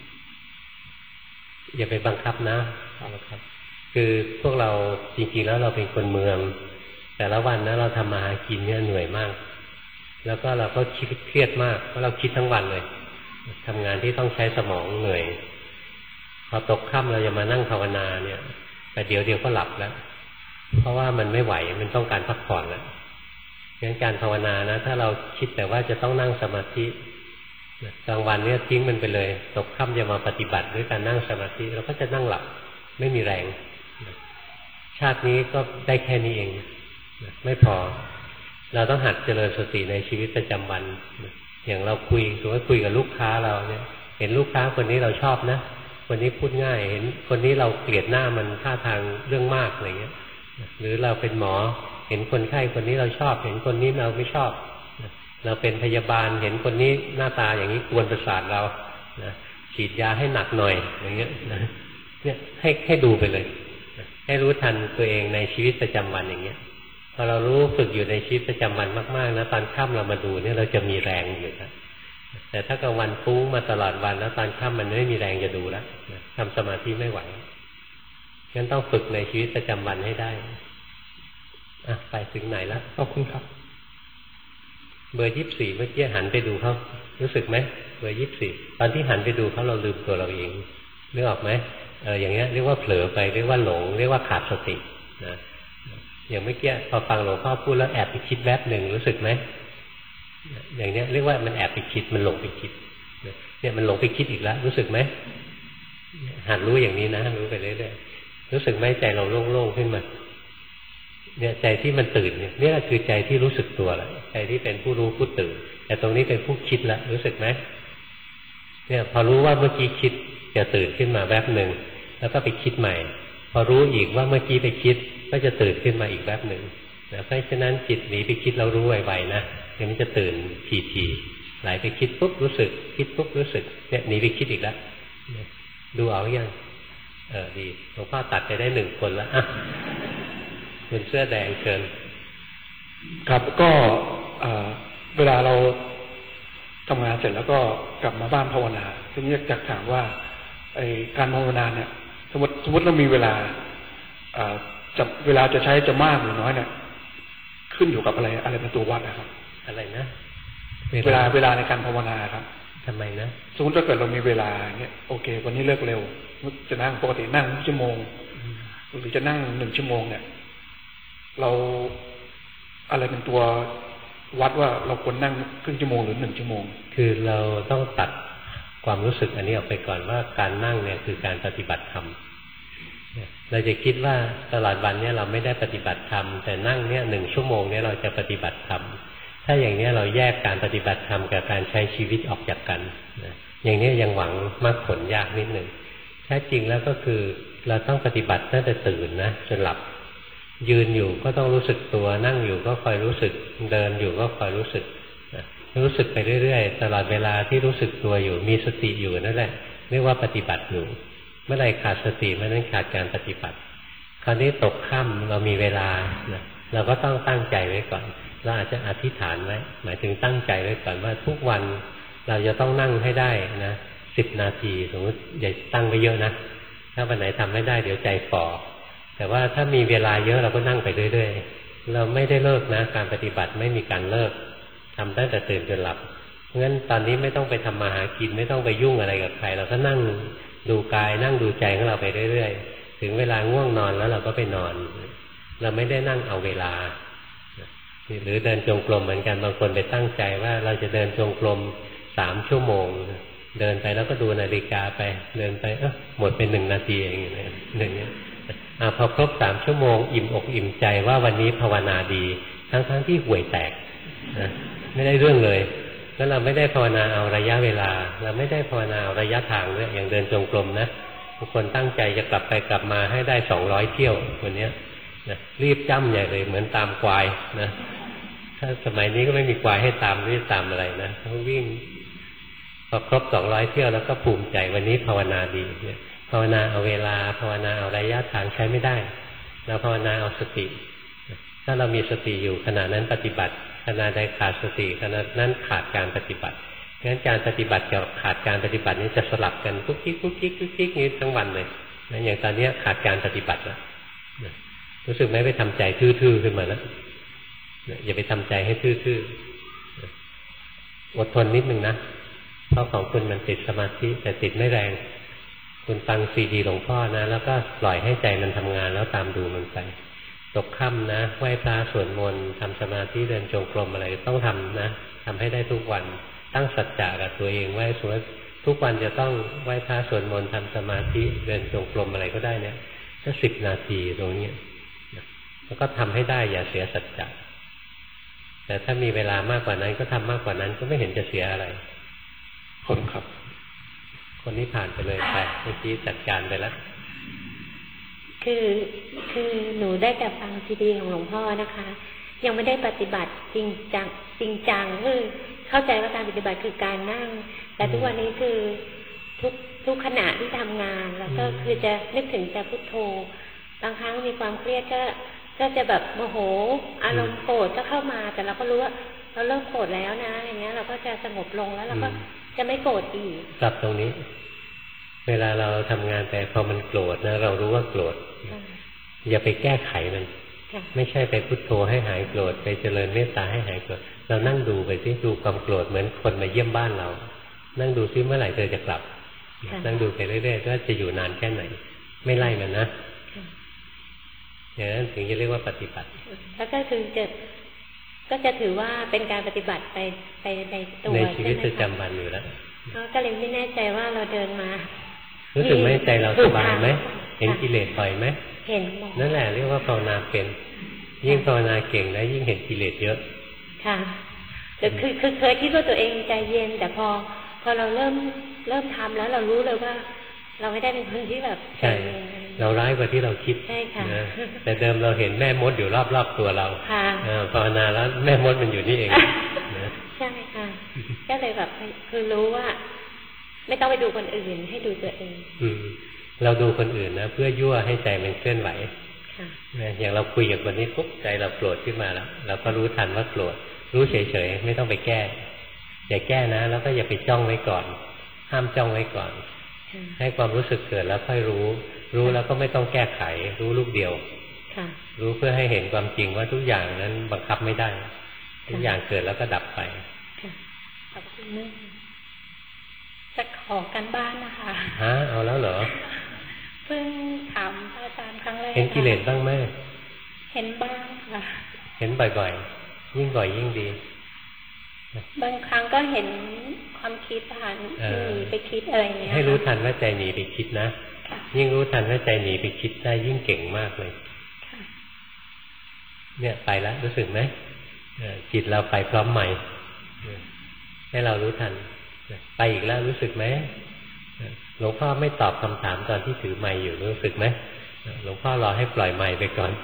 อย่าไปบังคับนะครับคือพวกเราจริงๆแล้วเราเป็นคนเมืองแต่ละวันนะเราทำมาหากินเนี่ยเหนื่อยมากแล้วก็เราก็คิดเครียดมากเพราะเราคิดทั้งวันเลยทำงานที่ต้องใช้สมองเหนื่อยพอตกค่ำเราจะมานั่งภาวนาเนี่ยแต่เดี๋ยวเดียวก็หลับแล้วเพราะว่ามันไม่ไหวมันต้องการพักผ่อนแล้วงั้นการภาวนานะถ้าเราคิดแต่ว่าจะต้องนั่งสมาธิกลางวันเนี่ยทิ้งมันไปเลยตกค่ำจะมาปฏิบัติด้วยการนั่งสมาธิเราก็จะนั่งหลับไม่มีแรงชาตินี้ก็ได้แค่นี้เองไม่พอเราต้องหัดเจริญสติในชีวิตประจำวันอย่างเราคุยสมมติคุยกับลูกค้าเราเนี่ยเห็นลูกค้าคนนี้เราชอบนะคนนี้พูดง่ายเห็นคนนี้เราเกลียดหน้ามันท่าทางเรื่องมากอะไรเงี้ยหรือเราเป็นหมอเห็นคนไข้คนนี้เราชอบเห็นคนนี้เราไม่ชอบเราเป็นพยาบาลเห็นคนนี้หน้าตาอย่างนี้กวนประสาทเรานะฉีดยาให้หนักหน่อยอย่างเงี้ยนะเนี่ยให้ให้ดูไปเลยให้รู้ทันตัวเองในชีวิตประจำวันอย่างเงี้ยพอเรารู้ฝึกอยู่ในชีวิตประจำวันมากๆนะตอนค่ำเรามาดูเนี่ยเราจะมีแรงอยู่นะแต่ถ้ากลางวันฟุ้งมาตลอดวันแล้วตอนค่ำมันไม่มีแรงจะดูแล้วทำสมาธิไม่ไหวงั้นต้องฝึกในชีวิตประจำวันให้ได้อ่ะไปถึงไหนแล้วขอบคุณครับเบอร์ยี่สิบสี่เมื่อกี้หันไปดูเขารู้สึกไหมเบอร์ยี่สิบสี่ตอนที่หันไปดูเขาเราลืมตัวเราเองนึกออกไหมเอออย่างเงี้ยเรียกว่าเผลอไปเรียกว่าหลงเรียกว่าขาดสตินะอย่างเมื่อกี้พอฟังหลวงพ่อพูดแล้วแอบไปคิดแวบหนึ่งรู้สึกไหมอย่างเนี้ยเรียกว่ามันแอบไปคิดมันหลงไปคิดเนี่ยมันหลงไปคิดอีกแล้วรู้สึกไหมหัดรู้อย่างนี้นะรู้ไปเรื่อยๆรู้สึกไหมใจเราโล่งๆขึ้นมาเนี่ยใจที่มันตื่นเนี่ยนี่คือใจที่รู้สึกตัวแล้วใจที่เป็นผู้รู้ผู้ตื่นแต่ตรงนี้เป็นผู้คิดแล้วรู้สึกไหมเนี่ยพอรู้ว่าเมื่อกี้คิดจะตื่นขึ้นมาแวบหนึ่งแล้วก็ไปคิดใหม่พอรู้อีกว่าเมื่อกี้ไปคิดก็จะตื่นขึ้นมาอีกแวบหนึ่งนะเพราะฉะนั้นจิตหนีไปคิดเรารู้ไวๆนะเดี๋ยวมันจะตื่นทีๆไหลไปคิดปุ๊บรู้สึกคิดปุ๊บรู้สึกเนี่ยหนีไปคิดอีกแล้วดูเอาอย่างเออดีหลวงพ่อตัดไปได้หนึ่งคนแล้วอ่ะคุณเสื้อแดงเชิญครับก็เวลาเราทำงานเสร็จแล้วก็กลับมาบ้านภาวนาทีนี้อยากถามว่าไอ้การภาวนาเนี่ยสมมติสมมติเรามีเวลาอ่าจะเวลาจะใช้จะมากหรือน้อยเนี่ยขึ้นอยู่กับอะไรอะไรเป็นตัววัดนะครับอะไรนะเวลาเวลาในการภาวนาครับทำไมนะสมมติถ้าเกิดเรามีเวลาเนี่ยโอเควันนี้เลิกเร็วจะนั่งปกตินั่งชั่วโมงหรือจะนั่งหนึ่งชั่วโมงเนี่ยเราอะไรเป็นตัววัดว่าเราควรนั่งครึ่งชั่วโมงหรือหนึ่งชั่วโมงคือเราต้องตัดความรู้สึกอันนี้ออกไปก่อนว่าการนั่งเนี่ยคือการปฏิบัติธรรมเราจะคิดว่าตลอดวันเนี่ยเราไม่ได้ปฏิบัติธรรมแต่นั่งเนี่ยหนึ่งชั่วโมงเนี่ยเราจะปฏิบัติธรรมถ้าอย่างนี้เราแยกการปฏิบัติธรรมกับการใช้ชีวิตออกจากกันนะอย่างนี้ยังหวังมรรคผลยากนิดหนึ่งแท้จริงแล้วก็คือเราต้องปฏิบัติตั้งแต่ตื่นนะจนหลับยืนอยู่ก็ต้องรู้สึกตัวนั่งอยู่ก็คอยรู้สึกเดินอยู่ก็คอยรู้สึกนะรู้สึกไปเรื่อยๆตลอดเวลาที่รู้สึกตัวอยู่มีสติอยู่นั่นแหละเรียกว่าปฏิบัติอยู่เมื่อไรขาดสติเมื่อนั้นขาดการปฏิบัติคราวนี้ตกค่ำเรามีเวลานะเราก็ต้องตั้งใจไว้ก่อนเราอาจจะอธิษฐานไว้หมายถึงตั้งใจไว้ก่อนว่าทุกวันเราจะต้องนั่งให้ได้นะสิบนาทีสมมติอย่าตั้งไว้เยอะนะถ้าวันไหนทำไม่ได้เดี๋ยวใจฝ่อแต่ว่าถ้ามีเวลาเยอะเราก็นั่งไปเรื่อยๆเราไม่ได้เลิกนะการปฏิบัติไม่มีการเลิกทำตั้งแต่ตื่นจนหลับเพราะฉะนั้นตอนนี้ไม่ต้องไปทำมาหากินไม่ต้องไปยุ่งอะไรกับใครเราก็นั่งดูกายนั่งดูใจของเราไปเรื่อยๆถึงเวลาง่วงนอนแล้วเราก็ไปนอนเราไม่ได้นั่งเอาเวลาหรือเดินจงกรมเหมือนกันบางคนไปตั้งใจว่าเราจะเดินจงกรมสามชั่วโมงเดินไปแล้วก็ดูนาฬิกาไปเดินไปเออหมดเป็นหนึ่งนาทีเองอย่างนี้อ่าพอครบสามชั่วโมงอิ่มอกอิ่มใจว่าวันนี้ภาวนาดีทั้งๆ ท, ที่ห่วยแตกนะไม่ได้เรื่องเลยแล้วเราไม่ได้ภาวนาเอาระยะเวลาเราไม่ได้ภาวนาเอาระยะทางด้วยอย่างเดินจงกรมนะบางคนตั้งใจจะกลับไปกลับมาให้ได้สองร้อยเที่ยววันนี้นะรีบจ้ำใหญ่เลยเหมือนตามควายนะถ้าสมัยนี้ก็ไม่มีควายให้ตามรีบตามอะไรนะเขาวิ่งพอครบสองร้อยเที่ยวแล้วก็ภูมิใจวันนี้ภาวนาดีเนี่ยภาวนาเอาเวลาภาวนาเอาระยะทางใช้ไม่ได้เราภาวนาเอาสติถ้าเรามีสติอยู่ขณะนั้นปฏิบัติขณะใดขาดสติขณะนั้นขาดการปฏิบัติงั้นการปฏิบัติกับขาดการปฏิบัตินี้จะสลับกันกุ๊กกิ๊กกุ๊กกิ๊กกุ๊กกิ๊กนี้ทั้งวันเลยนะอย่างตอนนี้ขาดการปฏิบัติแล้วรู้สึกไหมไปทำใจทื่อๆขึ้นมาแล้วอย่าไปทำใจให้ทื่อๆอดทนนิดนึงนะเพราะของคุณมันติดสมาธิแต่ติดไม่แรงคุณฟังซีดีหลวงพ่อนะแล้วก็ปล่อยให้ใจมันทำงานแล้วตามดูมันไปตกค่ำนะไหว้พระสวดมนต์ทำสมาธิเดินจงกรมอะไรต้องทำนะทำให้ได้ทุกวันตั้งสัจจะกับตัวเองไว้สมมติทุกวันจะต้องไหว้พระสวดมนต์ทำสมาธิเดินจงกรมอะไรก็ได้เนี่ยแค่สิบนาทีตรงนี้แล้วก็ทำให้ได้อย่าเสียสัจจะแต่ถ้ามีเวลามากกว่านั้นก็ทำมากกว่านั้นก็ไม่เห็นจะเสียอะไรคนครับคนนี้ผ่านไปเลยไปเมื่อกี้จัดการไปแล้วคือคือหนูได้แต่ฟังซีดีของหลวงพ่อนะคะยังไม่ได้ปฏิบัติจริงจังจริงจังคือเข้าใจว่าการปฏิบัติคือการนั่งแต่ทุกวันนี้คือทุกทุกขณะที่ทำงานแล้วก็คือจะนึกถึงแต่พุทโธบางครั้งมีความเครียดก็ก็จะแบบโมโหอารมณ์โกรธก็เข้ามาแต่เราก็รู้ว่าเราเริ่มโกรธแล้วนะอย่างเงี้ยเราก็จะสงบลงแล้วเราก็จะไม่โกรธอีกกลับตรงนี้เวลาเราทำงานแต่พอมันโกรธนะเรารู้ว่าโกรธอย่าไปแก้ไขมันไม่ใช่ไปพุทโธให้หายโกรธไปเจริญเมตตาให้หายโกรธเรานั่งดูไปที่ดูความโกรธเหมือนคนมาเยี่ยมบ้านเรานั่งดูซิเมื่อไหร่เธอจะกลับนั่งดูไปเรื่อยๆว่าจะอยู่นานแค่ไหนไม่ไล่มันนะอย่างนั้นถึงจะเรียกว่าปฏิบัติแล้วก็คือจะก็จะถือว่าเป็นการปฏิบัติไปไปในตัวในชีวิตประจำวันอยู่แล้วก็เลยไม่แน่ใจว่าเราเดินมารู้สึกไหมใจเราสบายไหมเห็นกิเลสปล่อยไหมเห็นนั่นแหละเรียกว่าภาวนาเป็นยิ่งภาวนาเก่งแล้วยิ่งเห็นกิเลสเยอะค่ะแต่คือคือเคยคิดว่าตัวเองใจเย็นแต่พอพอเราเริ่มเริ่มทำแล้วเรารู้เลยว่าเราไม่ได้เป็นคนที่แบบใช่เราร้ายกว่าที่เราคิดใช่ค่ะแต่เดิมเราเห็นแม่มดอยู่รอบๆตัวเราภาวนาแล้วแม่มดมันอยู่นี่เองใช่ค่ะก็เลยแบบคือรู้ว่าไม่ต้องไปดูคนอื่นให้ดูตัวเองอืมเราดูคนอื่นนะเพื่อยั่วให้ใจมันเคลื่อนไหวอย่างเราคุยกับคนนี้ปุ๊บใจเราโกรธขึ้นมาแล้วเราก็รู้ทันว่าโกรธรู้เฉยๆไม่ต้องไปแก้อย่าแก้นะแล้วก็อย่าไปจ้องไว้ก่อนห้ามจ้องไว้ก่อนให้ความรู้สึกเกิดแล้วค่อยรู้รู้แล้วก็ไม่ต้องแก้ไขรู้ลูกเดียวรู้เพื่อให้เห็นความจริงว่าทุกอย่างนั้นบังคับไม่ได้ทุกอย่างเกิดแล้วก็ดับไปขอบคุณนึงจะขอกันบ้านนะคะฮะเอาแล้วเหรอเพิ่งถามอาจารย์ครั้งแรกเห็นกิเลสบ้างไหมเห็นบ้างค่ะเห็นบ่อยๆยิ่งบ่อยยิ่งดีบางครั้งก็เห็นความคิดผ่านหนีไปคิดอะไรเงี้ยให้รู้ทันว่าใจหนีไปคิดนะยิ่งรู้ทันว่าใจหนีไปคิดได้ยิ่งเก่งมากเลยเนี่ยไปแล้วรู้สึกไหมจิตเราไปพร้อมใหม่ให้เรารู้ทันไปอีกแล้วรู้สึกไหมหลวงพ่อไม่ตอบคำถามตอนที่ถือไมค์อยู่รู้สึกไหมหลวงพ่อรอให้ปล่อยไมค์ไปก่อน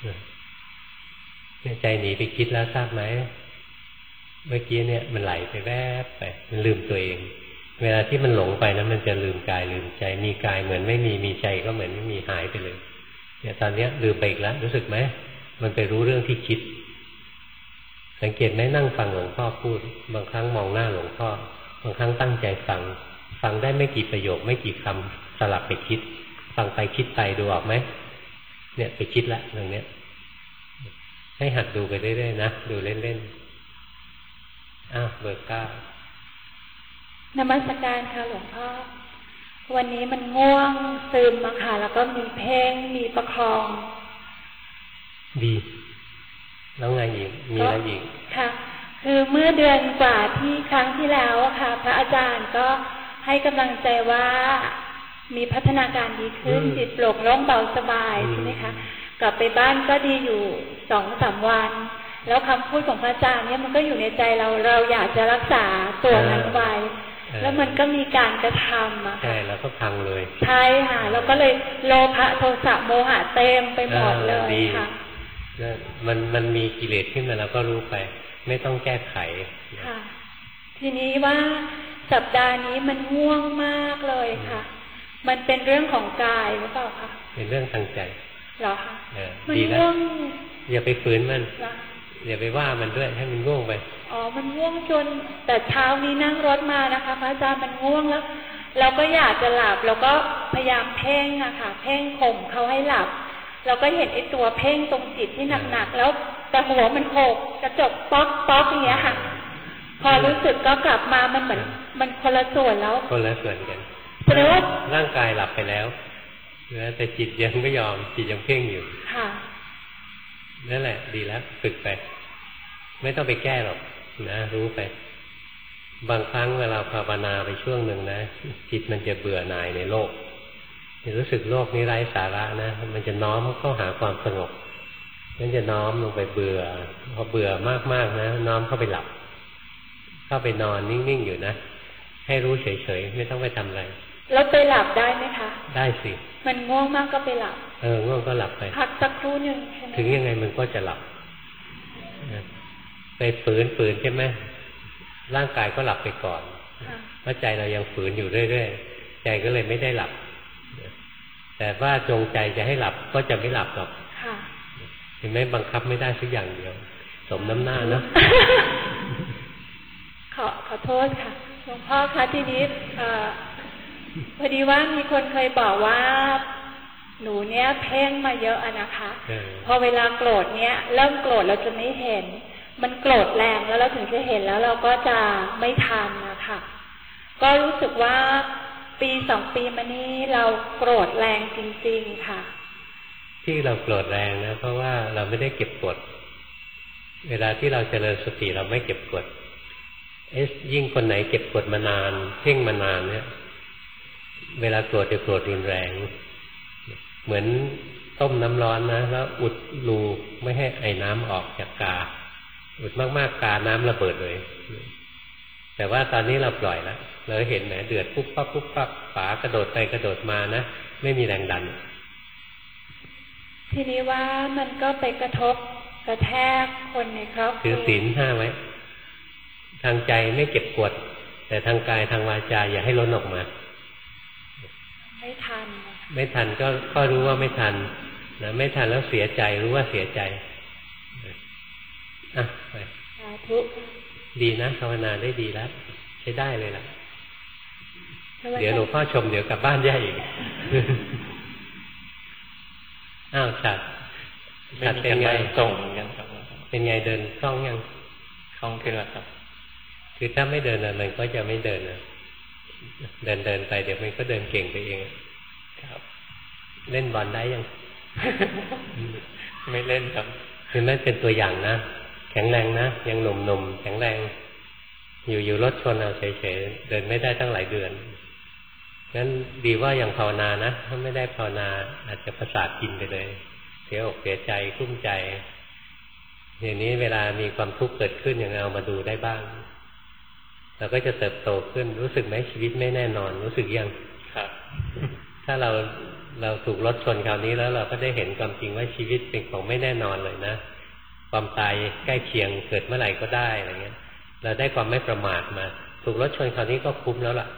ใจหนีไปคิดแล้วทราบไหมเมื่อกี้เนี่ยมันไหลไปแวบไปมันลืมตัวเองเวลาที่มันหลงไปนะมันจะลืมกายลืมใจมีกายเหมือนไม่มีมีใจก็เหมือนไม่มีหายไปเลยเนี่ยตอนนี้ลืมไปอีกแล้วรู้สึกไหมมันไปรู้เรื่องที่คิดสังเกตไหมนั่งฟังหลวงพ่อพูดบางครั้งมองหน้าหลวงพ่อบางครั้งตั้งใจฟังฟังได้ไม่กี่ประโยคไม่กี่คำสลับไปคิดฟังไปคิดไปดูออกไหมเนี่ยไปคิดละตรงเนี้ยให้หัดดูไปเรื่อยๆนะดูเล่นๆอ้าวเบอร์เก้านมัสการค่ะหลวงพ่อวันนี้มันง่วงซึมมาค่ะแล้วก็มีเพ่งมีประคองดีแล้วไงอีกมีอะไรอีกค่ะคือเมื่อเดือนกว่าที่ครั้งที่แล้วค่ะพระอาจารย์ก็ให้กำลังใจว่ามีพัฒนาการดีขึ้นจิตโปร่งโล่งเบาสบายใช่ไหมคะกลับไปบ้านก็ดีอยู่สองสามวันแล้วคำพูดของพระอาจารย์เนี่ยมันก็อยู่ในใจเราเราอยากจะรักษาตัวนั้นไว้แล้วมันก็มีการกระทำอะค่ะใช่แล้วก็พังเลยใช่ค่ะแล้วก็เลยโลภะโทสะโมหะเต็มไปหมดเลยค่ะมันมันมีกิเลสขึ้นมาแล้วก็รู้ไปไม่ต้องแก้ไขค่ะทีนี้ว่าสัปดาห์นี้มันง่วงมากเลยค่ะมันเป็นเรื่องของกายหรือเปล่าคะเป็นเรื่องทางใจเหรอคะมันง่วงอย่าไปฝืนมันอย่าไปว่ามันด้วยให้มันง่วงไปอ๋อมันง่วงจนแต่เช้านี้นั่งรถมานะคะพระอาจารย์มันง่วงแล้วเราก็อยากจะหลับเราก็พยายามเพ่งอะค่ะเพ่งข่มเขาให้หลับเราก็เห็นไอ้ตัวเพ่งตรงจิตที่หนักๆแล้วแต่หัวมันโขกกระจกป๊อกป๊อกอย่างเงี้ยค่ะพอรู้สึกก็กลับมามันเหมือนมันคนละส่วนแล้วคนละส่วนกันแสดงว่าร่างกายหลับไปแล้วแต่จิตยังไม่ยอมจิตยังเพ่งอยู่ค่ะนั่นแหละดีแล้วฝึกไปไม่ต้องไปแก้หรอกนะรู้ไปบางครั้งเวลาภาวนาไปช่วงหนึ่งนะจิตมันจะเบื่อหน่ายในโลกรู้สึกโลกนี้ไร้สาระนะมันจะน้อมเข้าหาความสงบมันจะน้อมลงไปเบื่อพอเบื่อมากๆนะน้อมเข้าไปหลับเข้าไปนอนนิ่งๆอยู่นะให้รู้เฉยๆไม่ต้องไปทำอะไรแล้วไปหลับได้ไหมคะได้สิมันง่วงมากก็ไปหลับเออง่วงก็หลับไปพักสักครู่หนึ่งใช่ไหมถึงยังไงมันก็จะหลับไปฝืนฝืนใช่ไหมร่างกายก็หลับไปก่อนเพราะใจเรายังฝืนอยู่เรื่อยๆใจก็เลยไม่ได้หลับแต่ว่าจงใจจะให้หลับก็จะไม่หลับหรอกเห็นไหมบังคับไม่ได้สักอย่างเดียวสมน้ำหน้านะขอขอโทษค่ะหลวงพ่อคะทีนี้พอดีว่ามีคนเคยบอกว่าหนูเนี้ยเพ่งมาเยอะอะนะคะพอเวลาโกรธเนี้ยเริ่มโกรธเราจะไม่เห็นมันโกรธแรงแล้วเราถึงจะเห็นแล้วเราก็จะไม่ทันนะคะก็รู้สึกว่าปีสองปีมานี้เราโกรธแรงจริงๆค่ะที่เราโกรธแรงนะเพราะว่าเราไม่ได้เก็บกดเวลาที่เราเจริญสติเราไม่เก็บกดเอสยิ่งคนไหนเก็บกดมานานเพ่งมานานเนี่ยเวลาโกรธจะโกรธรุนแรงเหมือนต้มน้ำร้อนนะแล้วอุดรูไม่ให้ไอ้น้ำออกจากกาอุดมากๆกาน้ำระเบิดเลยแต่ว่าตอนนี้เราปล่อยแล้วเราเห็นไหมเดือดปุ๊บปั๊บปุ๊บปั๊บฝากระโดดไปกระโดดมานะไม่มีแรงดันทีนี้ว่ามันก็ไปกระทบกระแทกคนในครอบครัวถือศีลห้าไว้ทางใจไม่เก็บกดแต่ทางกายทางวาจาอย่าให้ล้นออกมาไม่ทันไม่ทันก็ก็รู้ว่าไม่ทันนะไม่ทันแล้วเสียใจรู้ว่าเสียใจอ่ะไปสาธุดีนะภาวนาได้ดีแล้วใช้ได้เลยล่ะแเดี๋ยวหลวงพ่อชมเดี๋ยวกลับบ้านแย่อีกอ้าวชัดชัดเป็นไงส่งกันครับเป็นไงเดินคล่องยังคล่องขึ้นแล้วครับคือถ้าไม่เดินมันก็จะไม่เดินนะเดินเดินไปเดี๋ยวมันก็เดินเก่งไปเองครับเล่นบอลได้ยัง ไม่เล่นครับคือนั่นเป็นตัวอย่างนะแข็งแรงนะยังหนุ่มๆแข็งแรงอยู่อยู่รถชนเอาเฉยๆเดินไม่ได้ตั้งหลายเดือนงั้นดีว่าอย่างภาวนานะถ้าไม่ได้ภาวนาอาจจะประสาทกินไปเลยเสียอกเสียใจกลุ้มใจอย่างนี้เวลามีความทุกข์เกิดขึ้นอย่างเรามาดูได้บ้างเราก็จะเติบโตขึ้นรู้สึกไหมชีวิตไม่แน่นอนรู้สึกยังครับถ้าเราเราถูกรถชนคราวนี้แล้วเราก็ได้เห็นความจริงว่าชีวิตเป็นของไม่แน่นอนเลยนะความตายใกล้เคียงเกิดเมื่อไหร่ก็ได้อะไรเงี้ยเราได้ความไม่ประมาทมาถูกรถชนคราวนี้ก็คุ้มแล้วล่ะ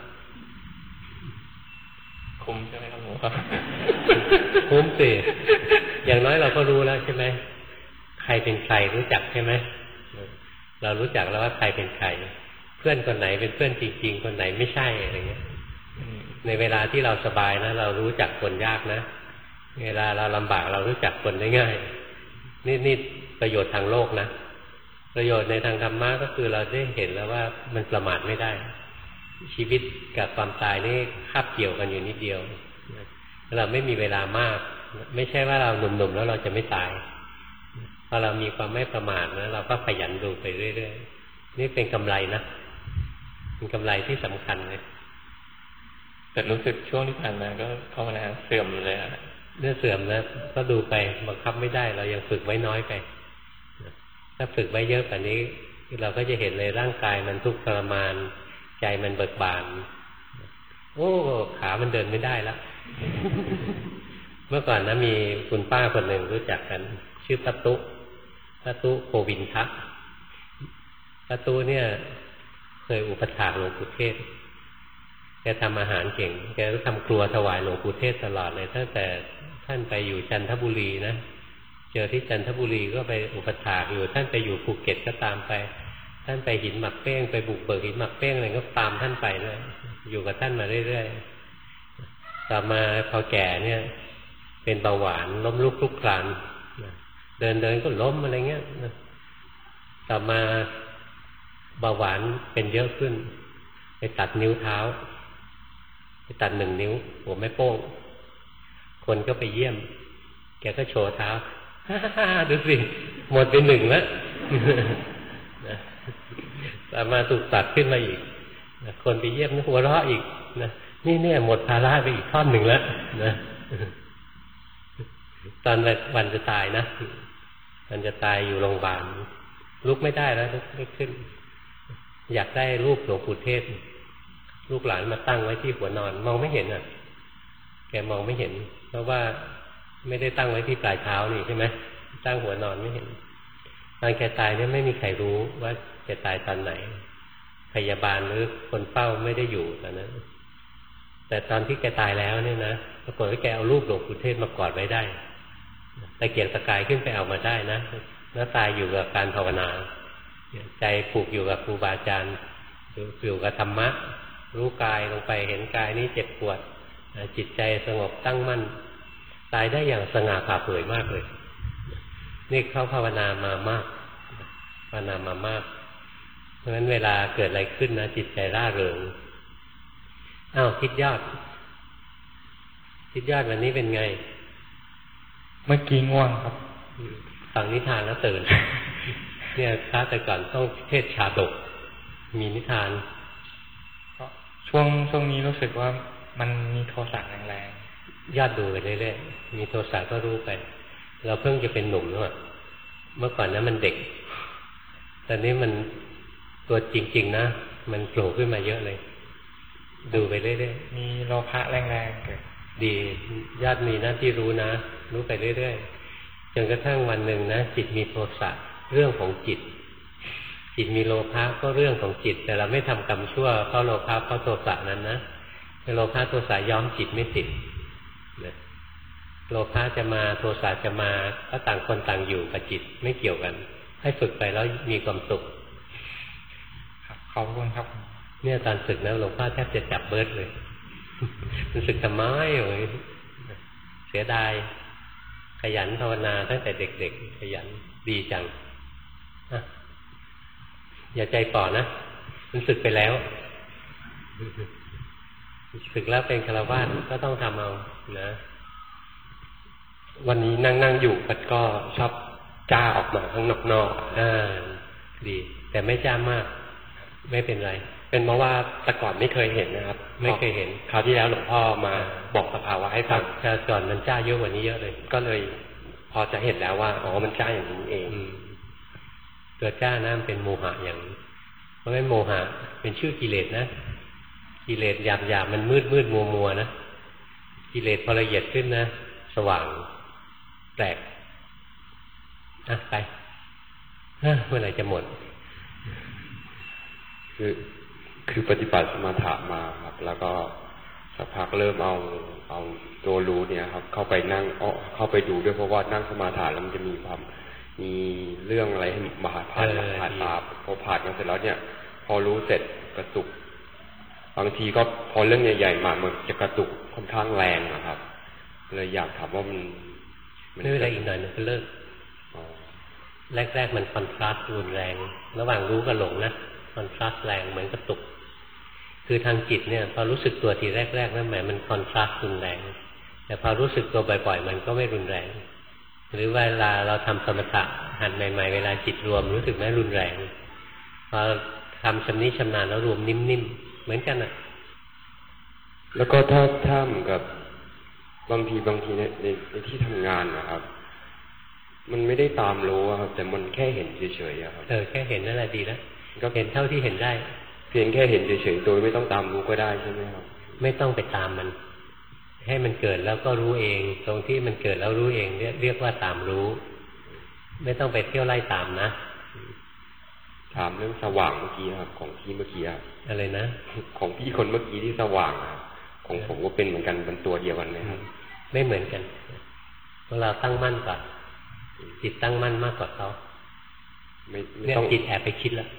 คุ้มใช่ไหมครับหลวงพ่อคุ้มสิอย่างน้อยเราก็รู้แล้วใช่ไหมใครเป็นใครรู้จักใช่ไหมเรารู้จักแล้วว่าใครเป็นใครเพื่อนคนไหนเป็นเพื่อนจริงๆคนไหนไม่ใช่อะไรเงี้ยในเวลาที่เราสบายนะเรารู้จักคนยากนะเวลาเราลำบากเรารู้จักคนได้ง่ายนี่นี่ประโยชน์ทางโลกนะประโยชน์ในทางธรรมะก็คือเราได้เห็นแล้วว่ามันประมาทไม่ได้ชีวิตกับความตายนี่คาบเกี่ยวกันอยู่นิดเดียวเราไม่มีเวลามากไม่ใช่ว่าเราหนุ่มๆแล้วเราจะไม่ตายพอเรามีความไม่ประมาทนะเราก็ขยันดูไปเรื่อยๆนี่เป็นกำไรนะเป็นกำไรที่สำคัญเลยแต่รู้สึกช่วงที่ผ่านมาก็ภาวนาเสื่อมเลยอะเรื่องเสื่อมนะก็ดูไปบังคับไม่ได้เรายังฝึกไว้น้อยไปถ้าฝึกไว้เยอะกว่านี้เราก็จะเห็นเลยร่างกายมันทุกข์ทรมานใจมันเบิกบานโอ้ขามันเดินไม่ได้แล้ว เมื่อก่อนนะมีคุณป้าคนหนึ่งรู้จักกันชื่อป้าตุป้าตุโควินทะป้าตุเนี่ยเคยอุปถากหลวงปู่เทศแกทำอาหารเก่งแกก็ทำครัวถวายหลวงปู่เทศตลอดเลยตั้งแต่ท่านไปอยู่จันทบุรีนะเจอที่จันทบุรีก็ไปอุปถากอยู่ท่านไปอยู่ภูเก็ตก็ตามไปท่านไปหินหมักเป้งไปบุกเบิกหินหมักเป้งอะไรก็ตามท่านไปเลยอยู่กับท่านมาเรื่อยๆต่อมาพอแก่เนี่ยเป็นเบาหวานล้มลุกคลุกคลานเดินเดินก็ล้มอะไรเงี้ยต่อมาเบาหวานเป็นเยอะขึ้นไปตัดนิ้วเท้าไปตัดหนึ่งนิ้วหัวแม่โป้งคนก็ไปเยี่ยมแกก็โชว์เท้าฮ่าๆดูสิหมดไปหนึ่งแล้วต่อมาถูกตัดขึ้นมาอีกคนไปเยี่ยมหัวเราะอีกนะนี่เนี่ยหมดภาระไปอีกท่อนหนึ่งแล้วนะตอนวันจะตายนะวันจะตายอยู่โรงพยาบาลลุกไม่ได้แล้วลุกไม่ขึ้นอยากได้รูปหลวงปู่เทศลูกหลานมาตั้งไว้ที่หัวนอนมองไม่เห็นอ่ะแกมองไม่เห็นเพราะว่าไม่ได้ตั้งไว้ที่ปลายเท้านี่ใช่ไหมตั้งหัวนอนไม่เห็นตอนแกตายเนี่ยไม่มีใครรู้ว่าแกตายตอนไหนพยาบาลหรือคนเฝ้าไม่ได้อยู่ตอนนั้นแต่ตอนที่แกตายแล้วเนี่ยนะปรากฏว่าแกเอารูปหลวงปู่เทศมากอดไว้ได้ตะเกียกตะกายขึ้นไปเอามาได้นะแล้วตายอยู่กับการภาวนาใจผูกอยู่กับครูบาอาจารย์อยู่กับธรรมะรู้กายลงไปเห็นกายนี้เจ็บปวดจิตใจสงบตั้งมั่นตายได้อย่างสง่าผ่าเผยมากเลยนี่เขาภาวนามามากภาวนามามากเพราะฉะนั้นเวลาเกิดอะไรขึ้นนะจิตใจร่าเริงอ้าวทิศยอดทิศยอดวันนี้เป็นไงเมื่อกี้ง่วงครับฟังนิทานแล้วตื่น เนี่ยพระแต่ก่อนต้องเทศชาดกมีนิทานช่วงช่วงนี้รู้สึกว่ามันมีโทสะแรงๆญาติดูไปเรื่อยๆมีโทสะก็รู้ไปเราเพิ่งจะเป็นหนุ่มแล้วเมื่อก่อนนั้นมันเด็กตอนนี้มันตัวจริงๆนะมันโผล่ขึ้นมาเยอะเลยดูไปเรื่อยๆมีโลภะแรงๆเกิดดีญาติมีหน้าที่รู้นะรู้ไปเรื่อยๆจนกระทั่งวันหนึ่งนะจิตมีโทสะเรื่องของจิตจิตมีโลภะก็เรื่องของจิตแต่เราไม่ทำกรรมชั่วเพราะโลภะเพราะโทสะนั้นนะโลภะโทสะย้อมจิตไม่ติดโลภะจะมาโทสะจะมาก็ต่างคนต่างอยู่กับจิตไม่เกี่ยวกันให้ฝึกไปแล้วมีความสุขครับขอบคุณครับเนี่ยตอนฝึกนะหลวงพ่อแทบจะจับเบิร์ดเลยรู้สึกทำไมเลยเสียดายขยันภาวนาตั้งแต่เด็กๆขยันดีจังอย่าใจฝ่อนะมันสึกไปแล้วสึกแล้วเป็นฆราวาสก็ต้องทำเอานะวันนี้นั่งนั่งอยู่มันก็ชอบจ้าออกมาข้างนอกๆอ่าดีแต่ไม่จ้ามากไม่เป็นไรเป็นเพราะว่าแต่ก่อนไม่เคยเห็นนะครับไม่เคยเห็นคราวที่แล้วหลวงพ่อมาบอกสภาวะให้ฟังคราวก่อนมันจ้าเยอะกว่านี้เยอะเลยก็เลยพอจะเห็นแล้วว่าอ๋อมันจ้าอย่างนี้เองตัวจ้านะมันเป็นโมหะอย่างเพราะไม่โมหะเป็นชื่อกิเลสนะกิเลสหยาบหยาบมันมืดมืดมัวมัวนะกิเลสพอละเอียดขึ้นนะสว่างแปลกอ่ะไปเมื่อไหร่จะหมดคือคือปฏิบัติสมถะมาครับแล้วก็สักพักเริ่มเอาเอาตัวรู้เนี่ยครับเข้าไปนั่งอ้อเข้าไปดูด้วยเพราะว่านั่งสมาธิแล้วมันจะมีความมีเรื่องอะไรให้มาผ่านผ่านตาพอผ่านกันเสร็จแล้วเนี่ยพอรู้เสร็จกระตุกบางทีก็พอเรื่องใหญ่ๆมามันจะกระตุกค่อนข้างแรงนะครับเลยอยากถามว่ามันไม่เป็นไรอีกหน่อยนึงก็เลิกแรกๆมันคอนทราสต์รุนแรงระหว่างรู้กับหลงนะคอนทราสต์แรงเหมือนกระตุกคือทางจิตเนี่ยพอรู้สึกตัวทีแรกๆนั่นหมายมันคอนทราสต์รุนแรงแต่พอรู้สึกตัวบ่อยๆมันก็ไม่รุนแรงหรือเวลาเราทำสมถะหัดใหม่ๆเวลาจิตรวมรู้สึกไหมรุนแรงพอทำชำนิชำนาญแล้วรวมนิ่มๆเหมือนกันอ่ะแล้วก็ถ้าถ้าเหมือนกับบางทีบางทีในในในที่ทำงานนะครับมันไม่ได้ตามรู้ครับแต่มันแค่เห็นเฉยๆครับเออแค่เห็นนั่นแหละดีแล้วก็เห็นเท่าที่เห็นได้เพียงแค่เห็นเฉยๆโดยไม่ต้องตามรู้ก็ได้ใช่ไหมครับไม่ต้องไปตามมันให้มันเกิดแล้วก็รู้เองตรงที่มันเกิดแล้วรู้เองเรียกเรียกว่าตามรู้ไม่ต้องไปเที่ยวไล่ตามนะถามเรื่องสว่างเมื่อกี้ครับของพี่เมื่อกี้อะไรนะของพี่คนเมื่อกี้ที่สว่างครับของผมก็เป็นเหมือนกันเป็นตัวเดียวกันไหมครับไม่เหมือนกันพวกเราตั้งมั่นก่อนจิตตั้งมั่นมากกว่าเขาไม่ไม่ต้องจิตแอบไปคิดแล้ว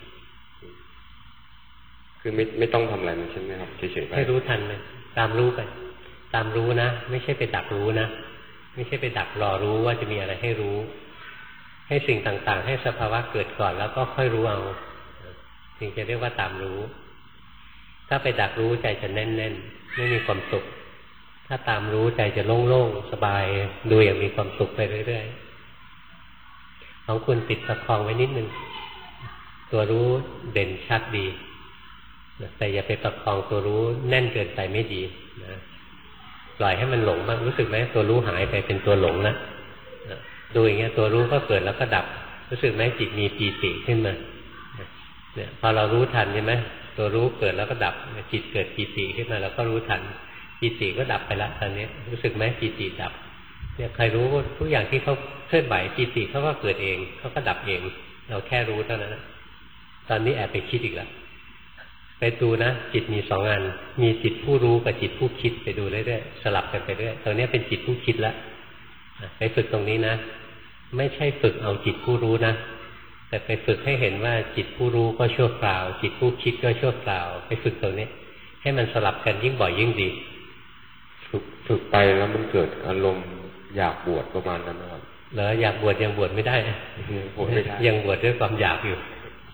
คือไม่ไม่ต้องทำอะไรมันใช่ไหมครับเฉยๆไปให้รู้ทันเลยตามรู้ไปตามรู้นะไม่ใช่ไปดักรู้นะไม่ใช่ไปดักรอรู้ว่าจะมีอะไรให้รู้ให้สิ่งต่างๆให้สภาวะเกิดก่อนแล้วก็ค่อยรู้เอาถึงจะเรียกว่าตามรู้ถ้าไปดักรู้ใจจะแน่นๆไม่มีความสุขถ้าตามรู้ใจจะโล่งๆสบายดูอย่างมีความสุขไปเรื่อยๆของคุณติดประคองไว้นิดนึงตัวรู้เด่นชัดดีแต่อย่าไปประคองตัวรู้แน่นเกินไปไม่ดีนะปล่อยให้มันหลงบ้างรู้สึกไหมตัวรู้หายไปเป็นตัวหลงนะดูอย่างเงี้ยตัวรู้ก็เกิดแล้วก็ดับรู้สึกไหมจิตมีปีติขึ้นมาเนี่ยพอเรารู้ทันใช่ไหมตัวรู้เกิดแล้วก็ดับจิตเกิดปีติขึ้นมาเราก็รู้ทันปีติก็ดับไปละตอนนี้รู้สึกไหมปีติดับเนี่ยใครรู้ทุกอย่างที่เขาเคลื่อนไหวปีติเขาก็เกิดเองเขาก็ดับเองเราแค่รู้เท่านั้นตอนนี้แอบไปคิดอีกแล้วไปดูนะจิตมีสองอันมีจิตผู้รู้กับจิตผู้คิดไปดูเรื่อยๆสลับกันไปเรื่อยตอนนี้เป็นจิตผู้คิดแล้วไปฝึกตรงนี้นะไม่ใช่ฝึกเอาจิตผู้รู้นะแต่ไปฝึกให้เห็นว่าจิตผู้รู้ก็ชั่วคราวจิตผู้คิดก็ชั่วคราวไปฝึกตรงนี้ให้มันสลับกันยิ่งบ่อยยิ่งดีฝึกฝึกไปแล้วมันเกิดอารมณ์อยากบวชประมาณนั้นนะครับแล้วอยากบวชยังบวชไม่ได้บวชไม่ได้ยังบวชด้วยความอยากอยู่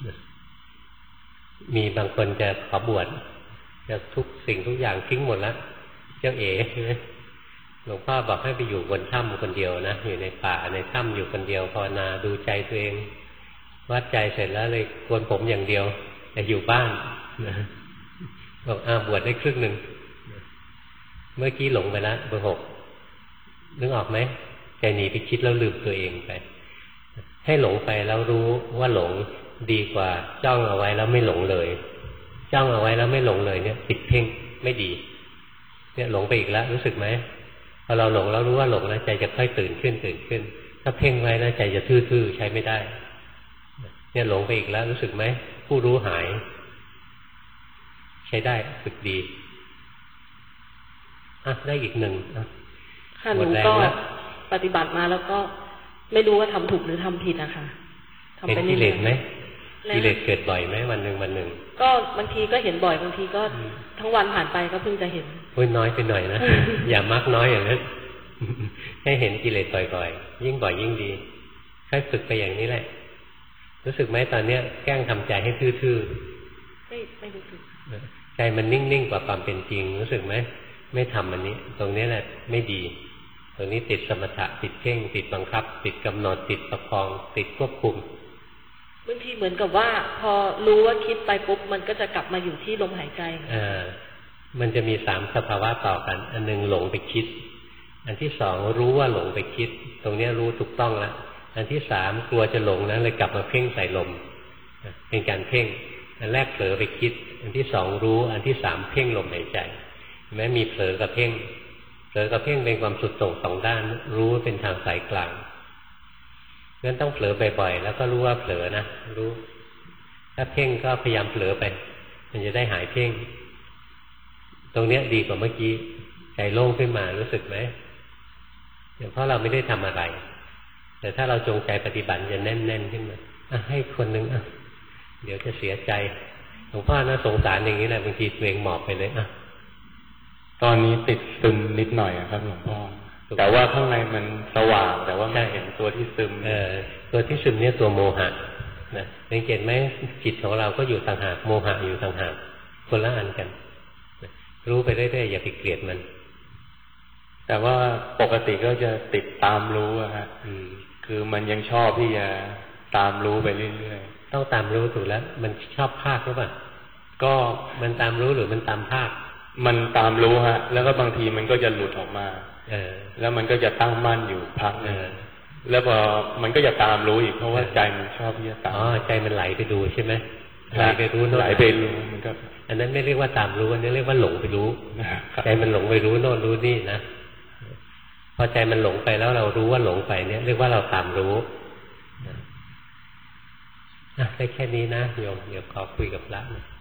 มีบางคนจะขอบวชจะทุกสิ่งทุกอย่างทิ้งหมดแล้วเจ้าเอ๋ใช่ไหมหลวงพ่อบอกให้ไปอยู่บนถ้ำคนเดียวนะอยู่ในป่าในถ้ำอยู่คนเดียวภาวนาดูใจตัวเองวัดใจเสร็จแล้วเลยโกนผมอย่างเดียวแต่อยู่บ้านบอกอ้าบวชได้ครึ่งหนึ่งเมื่อกี้หลงไปแล้วเบอร์หกนึกออกไหมใจหนีไปคิดแล้วลืมตัวเองไปให้หลงไปแล้วรู้ว่าหลงดีกว่าจ้องเอาไว้แล้วไม่หลงเลยจ้องเอาไว้แล้วไม่หลงเลยเนี่ยติดเพ่งไม่ดีเนี่ยหลงไปอีกแล้วรู้สึกไหมพอเราหลงแล้วรู้ว่าหลงแล้วใจจะค่อยตื่นขึ้นตื่นขึ้นถ้าเพ่งไว้แล้วใจจะทื่อๆใช้ไม่ได้เนี่ยหลงไปอีกแล้วรู้สึกไหมผู้รู้หายใช้ได้ฝึกดีอ่ะได้อีกหนึ่งค่ะหนูก็ปฏิบัติมาแล้วก็ไม่รู้ว่าทำถูกหรือทำผิดนะคะเป็นกิเลสไหมกิเลสเกิดบ่อยไหมวันหนึ่งวันหนึ่งก็บางทีก็เห็นบ่อยบางทีก็ทั้งวันผ่านไปก็เพิ่งจะเห็นพูดน้อยไปหน่อยนะ อย่ามักน้อยอย่างนั้น ให้เห็นกิเลสบ่อยๆยิ่งบ่อยยิ่งดีค่อยฝึกไปอย่างนี้แหละรู้สึกไหมตอนเนี้ยแกล้งทำใจให้ทื่อๆไม่ไม่รู้สึกใจมันนิ่งๆกว่าความเป็นจริงรู้สึกไหมไม่ทำอันนี้ตรงนี้แหละไม่ดีตรงนี้ติดสมถะติดเพ่งติดบังคับติดกำหนดติดประคองติดควบคุมบางทีเหมือนกับว่าพอรู้ว่าคิดไปปุ๊บมันก็จะกลับมาอยู่ที่ลมหายใจอ่ามันจะมีสามสภาวะต่อกันอันหนึ่งหลงไปคิดอันที่สองรู้ว่าหลงไปคิดตรงนี้รู้ถูกต้องแล้วอันที่สามกลัวจะหลงนะเลยกลับมาเพ่งใส่ลมเป็นการเพ่งอันแรกเผลอไปคิดอันที่สองรู้อันที่สามเพ่งลมหายใจแม้มีเผลอกับเพ่งเผลอกับเพ่งเป็นความสุดโต่งสองด้านรู้เป็นทางสายกลางงั้นต้องเผลอบ่อยๆแล้วก็รู้ว่าเผลอนะรู้ถ้าเพ่งก็พยายามเผลอไปมันจะได้หายเพ่งตรงเนี้ยดีกว่าเมื่อกี้ใจโล่งขึ้นมารู้สึกไหมเพราะเราไม่ได้ทำอะไรแต่ถ้าเราจงใจปฏิบัติจะแน่นๆขึ้นมาอ่ะให้คนหนึ่งอ่ะเดี๋ยวจะเสียใจหลวงพ่อนะสงสารอย่างนี้แหละบางทีตัวเองหมอบไปเลยอ่ะตอนนี้ติดซึมนิดหน่อยครับหลวงพ่อแต่ว่าข้างในมันสว่างแต่ว่าไม่เห็นตัวที่ซึมเออตัวที่ซึมเนี่ยตัวโมหะนะสังเกตไหมจิตของเราก็อยู่ต่างหากโมหะอยู่ต่างหากคนละอันกันรู้ไปเรื่อยๆอย่าไปเกลียดมันแต่ว่าปกติก็จะติดตามรู้อะฮะคือมันยังชอบที่จะตามรู้ไปเรื่อยๆต้องตามรู้ถูกแล้วมันชอบภาคหรือเปล่าก็มันตามรู้หรือมันตามภาคมันตามรู้ฮะแล้วก็บางทีมันก็จะหลุดออกมาเออแล้วมันก็จะตั้งมั่นอยู่พักนึงแล้วพอมันก็จะตามรู้อีกเพราะว่าใจมันชอบที่จะตามอ๋อใจมันไหลไปดูใช่ไหมไหลไปรู้โน่นไหลไปรู้มันก็อันนั้นไม่เรียกว่าตามรู้อันนี้เรียกว่าหลงไปรู้ใจมันหลงไปรู้โน่นรู้นี่นะพอใจมันหลงไปแล้วเรารู้ว่าหลงไปเนี่ยเรียกว่าเราตามรู้อ่ะได้แค่นี้นะโยมเดี๋ยวขอคุยกับพระนะ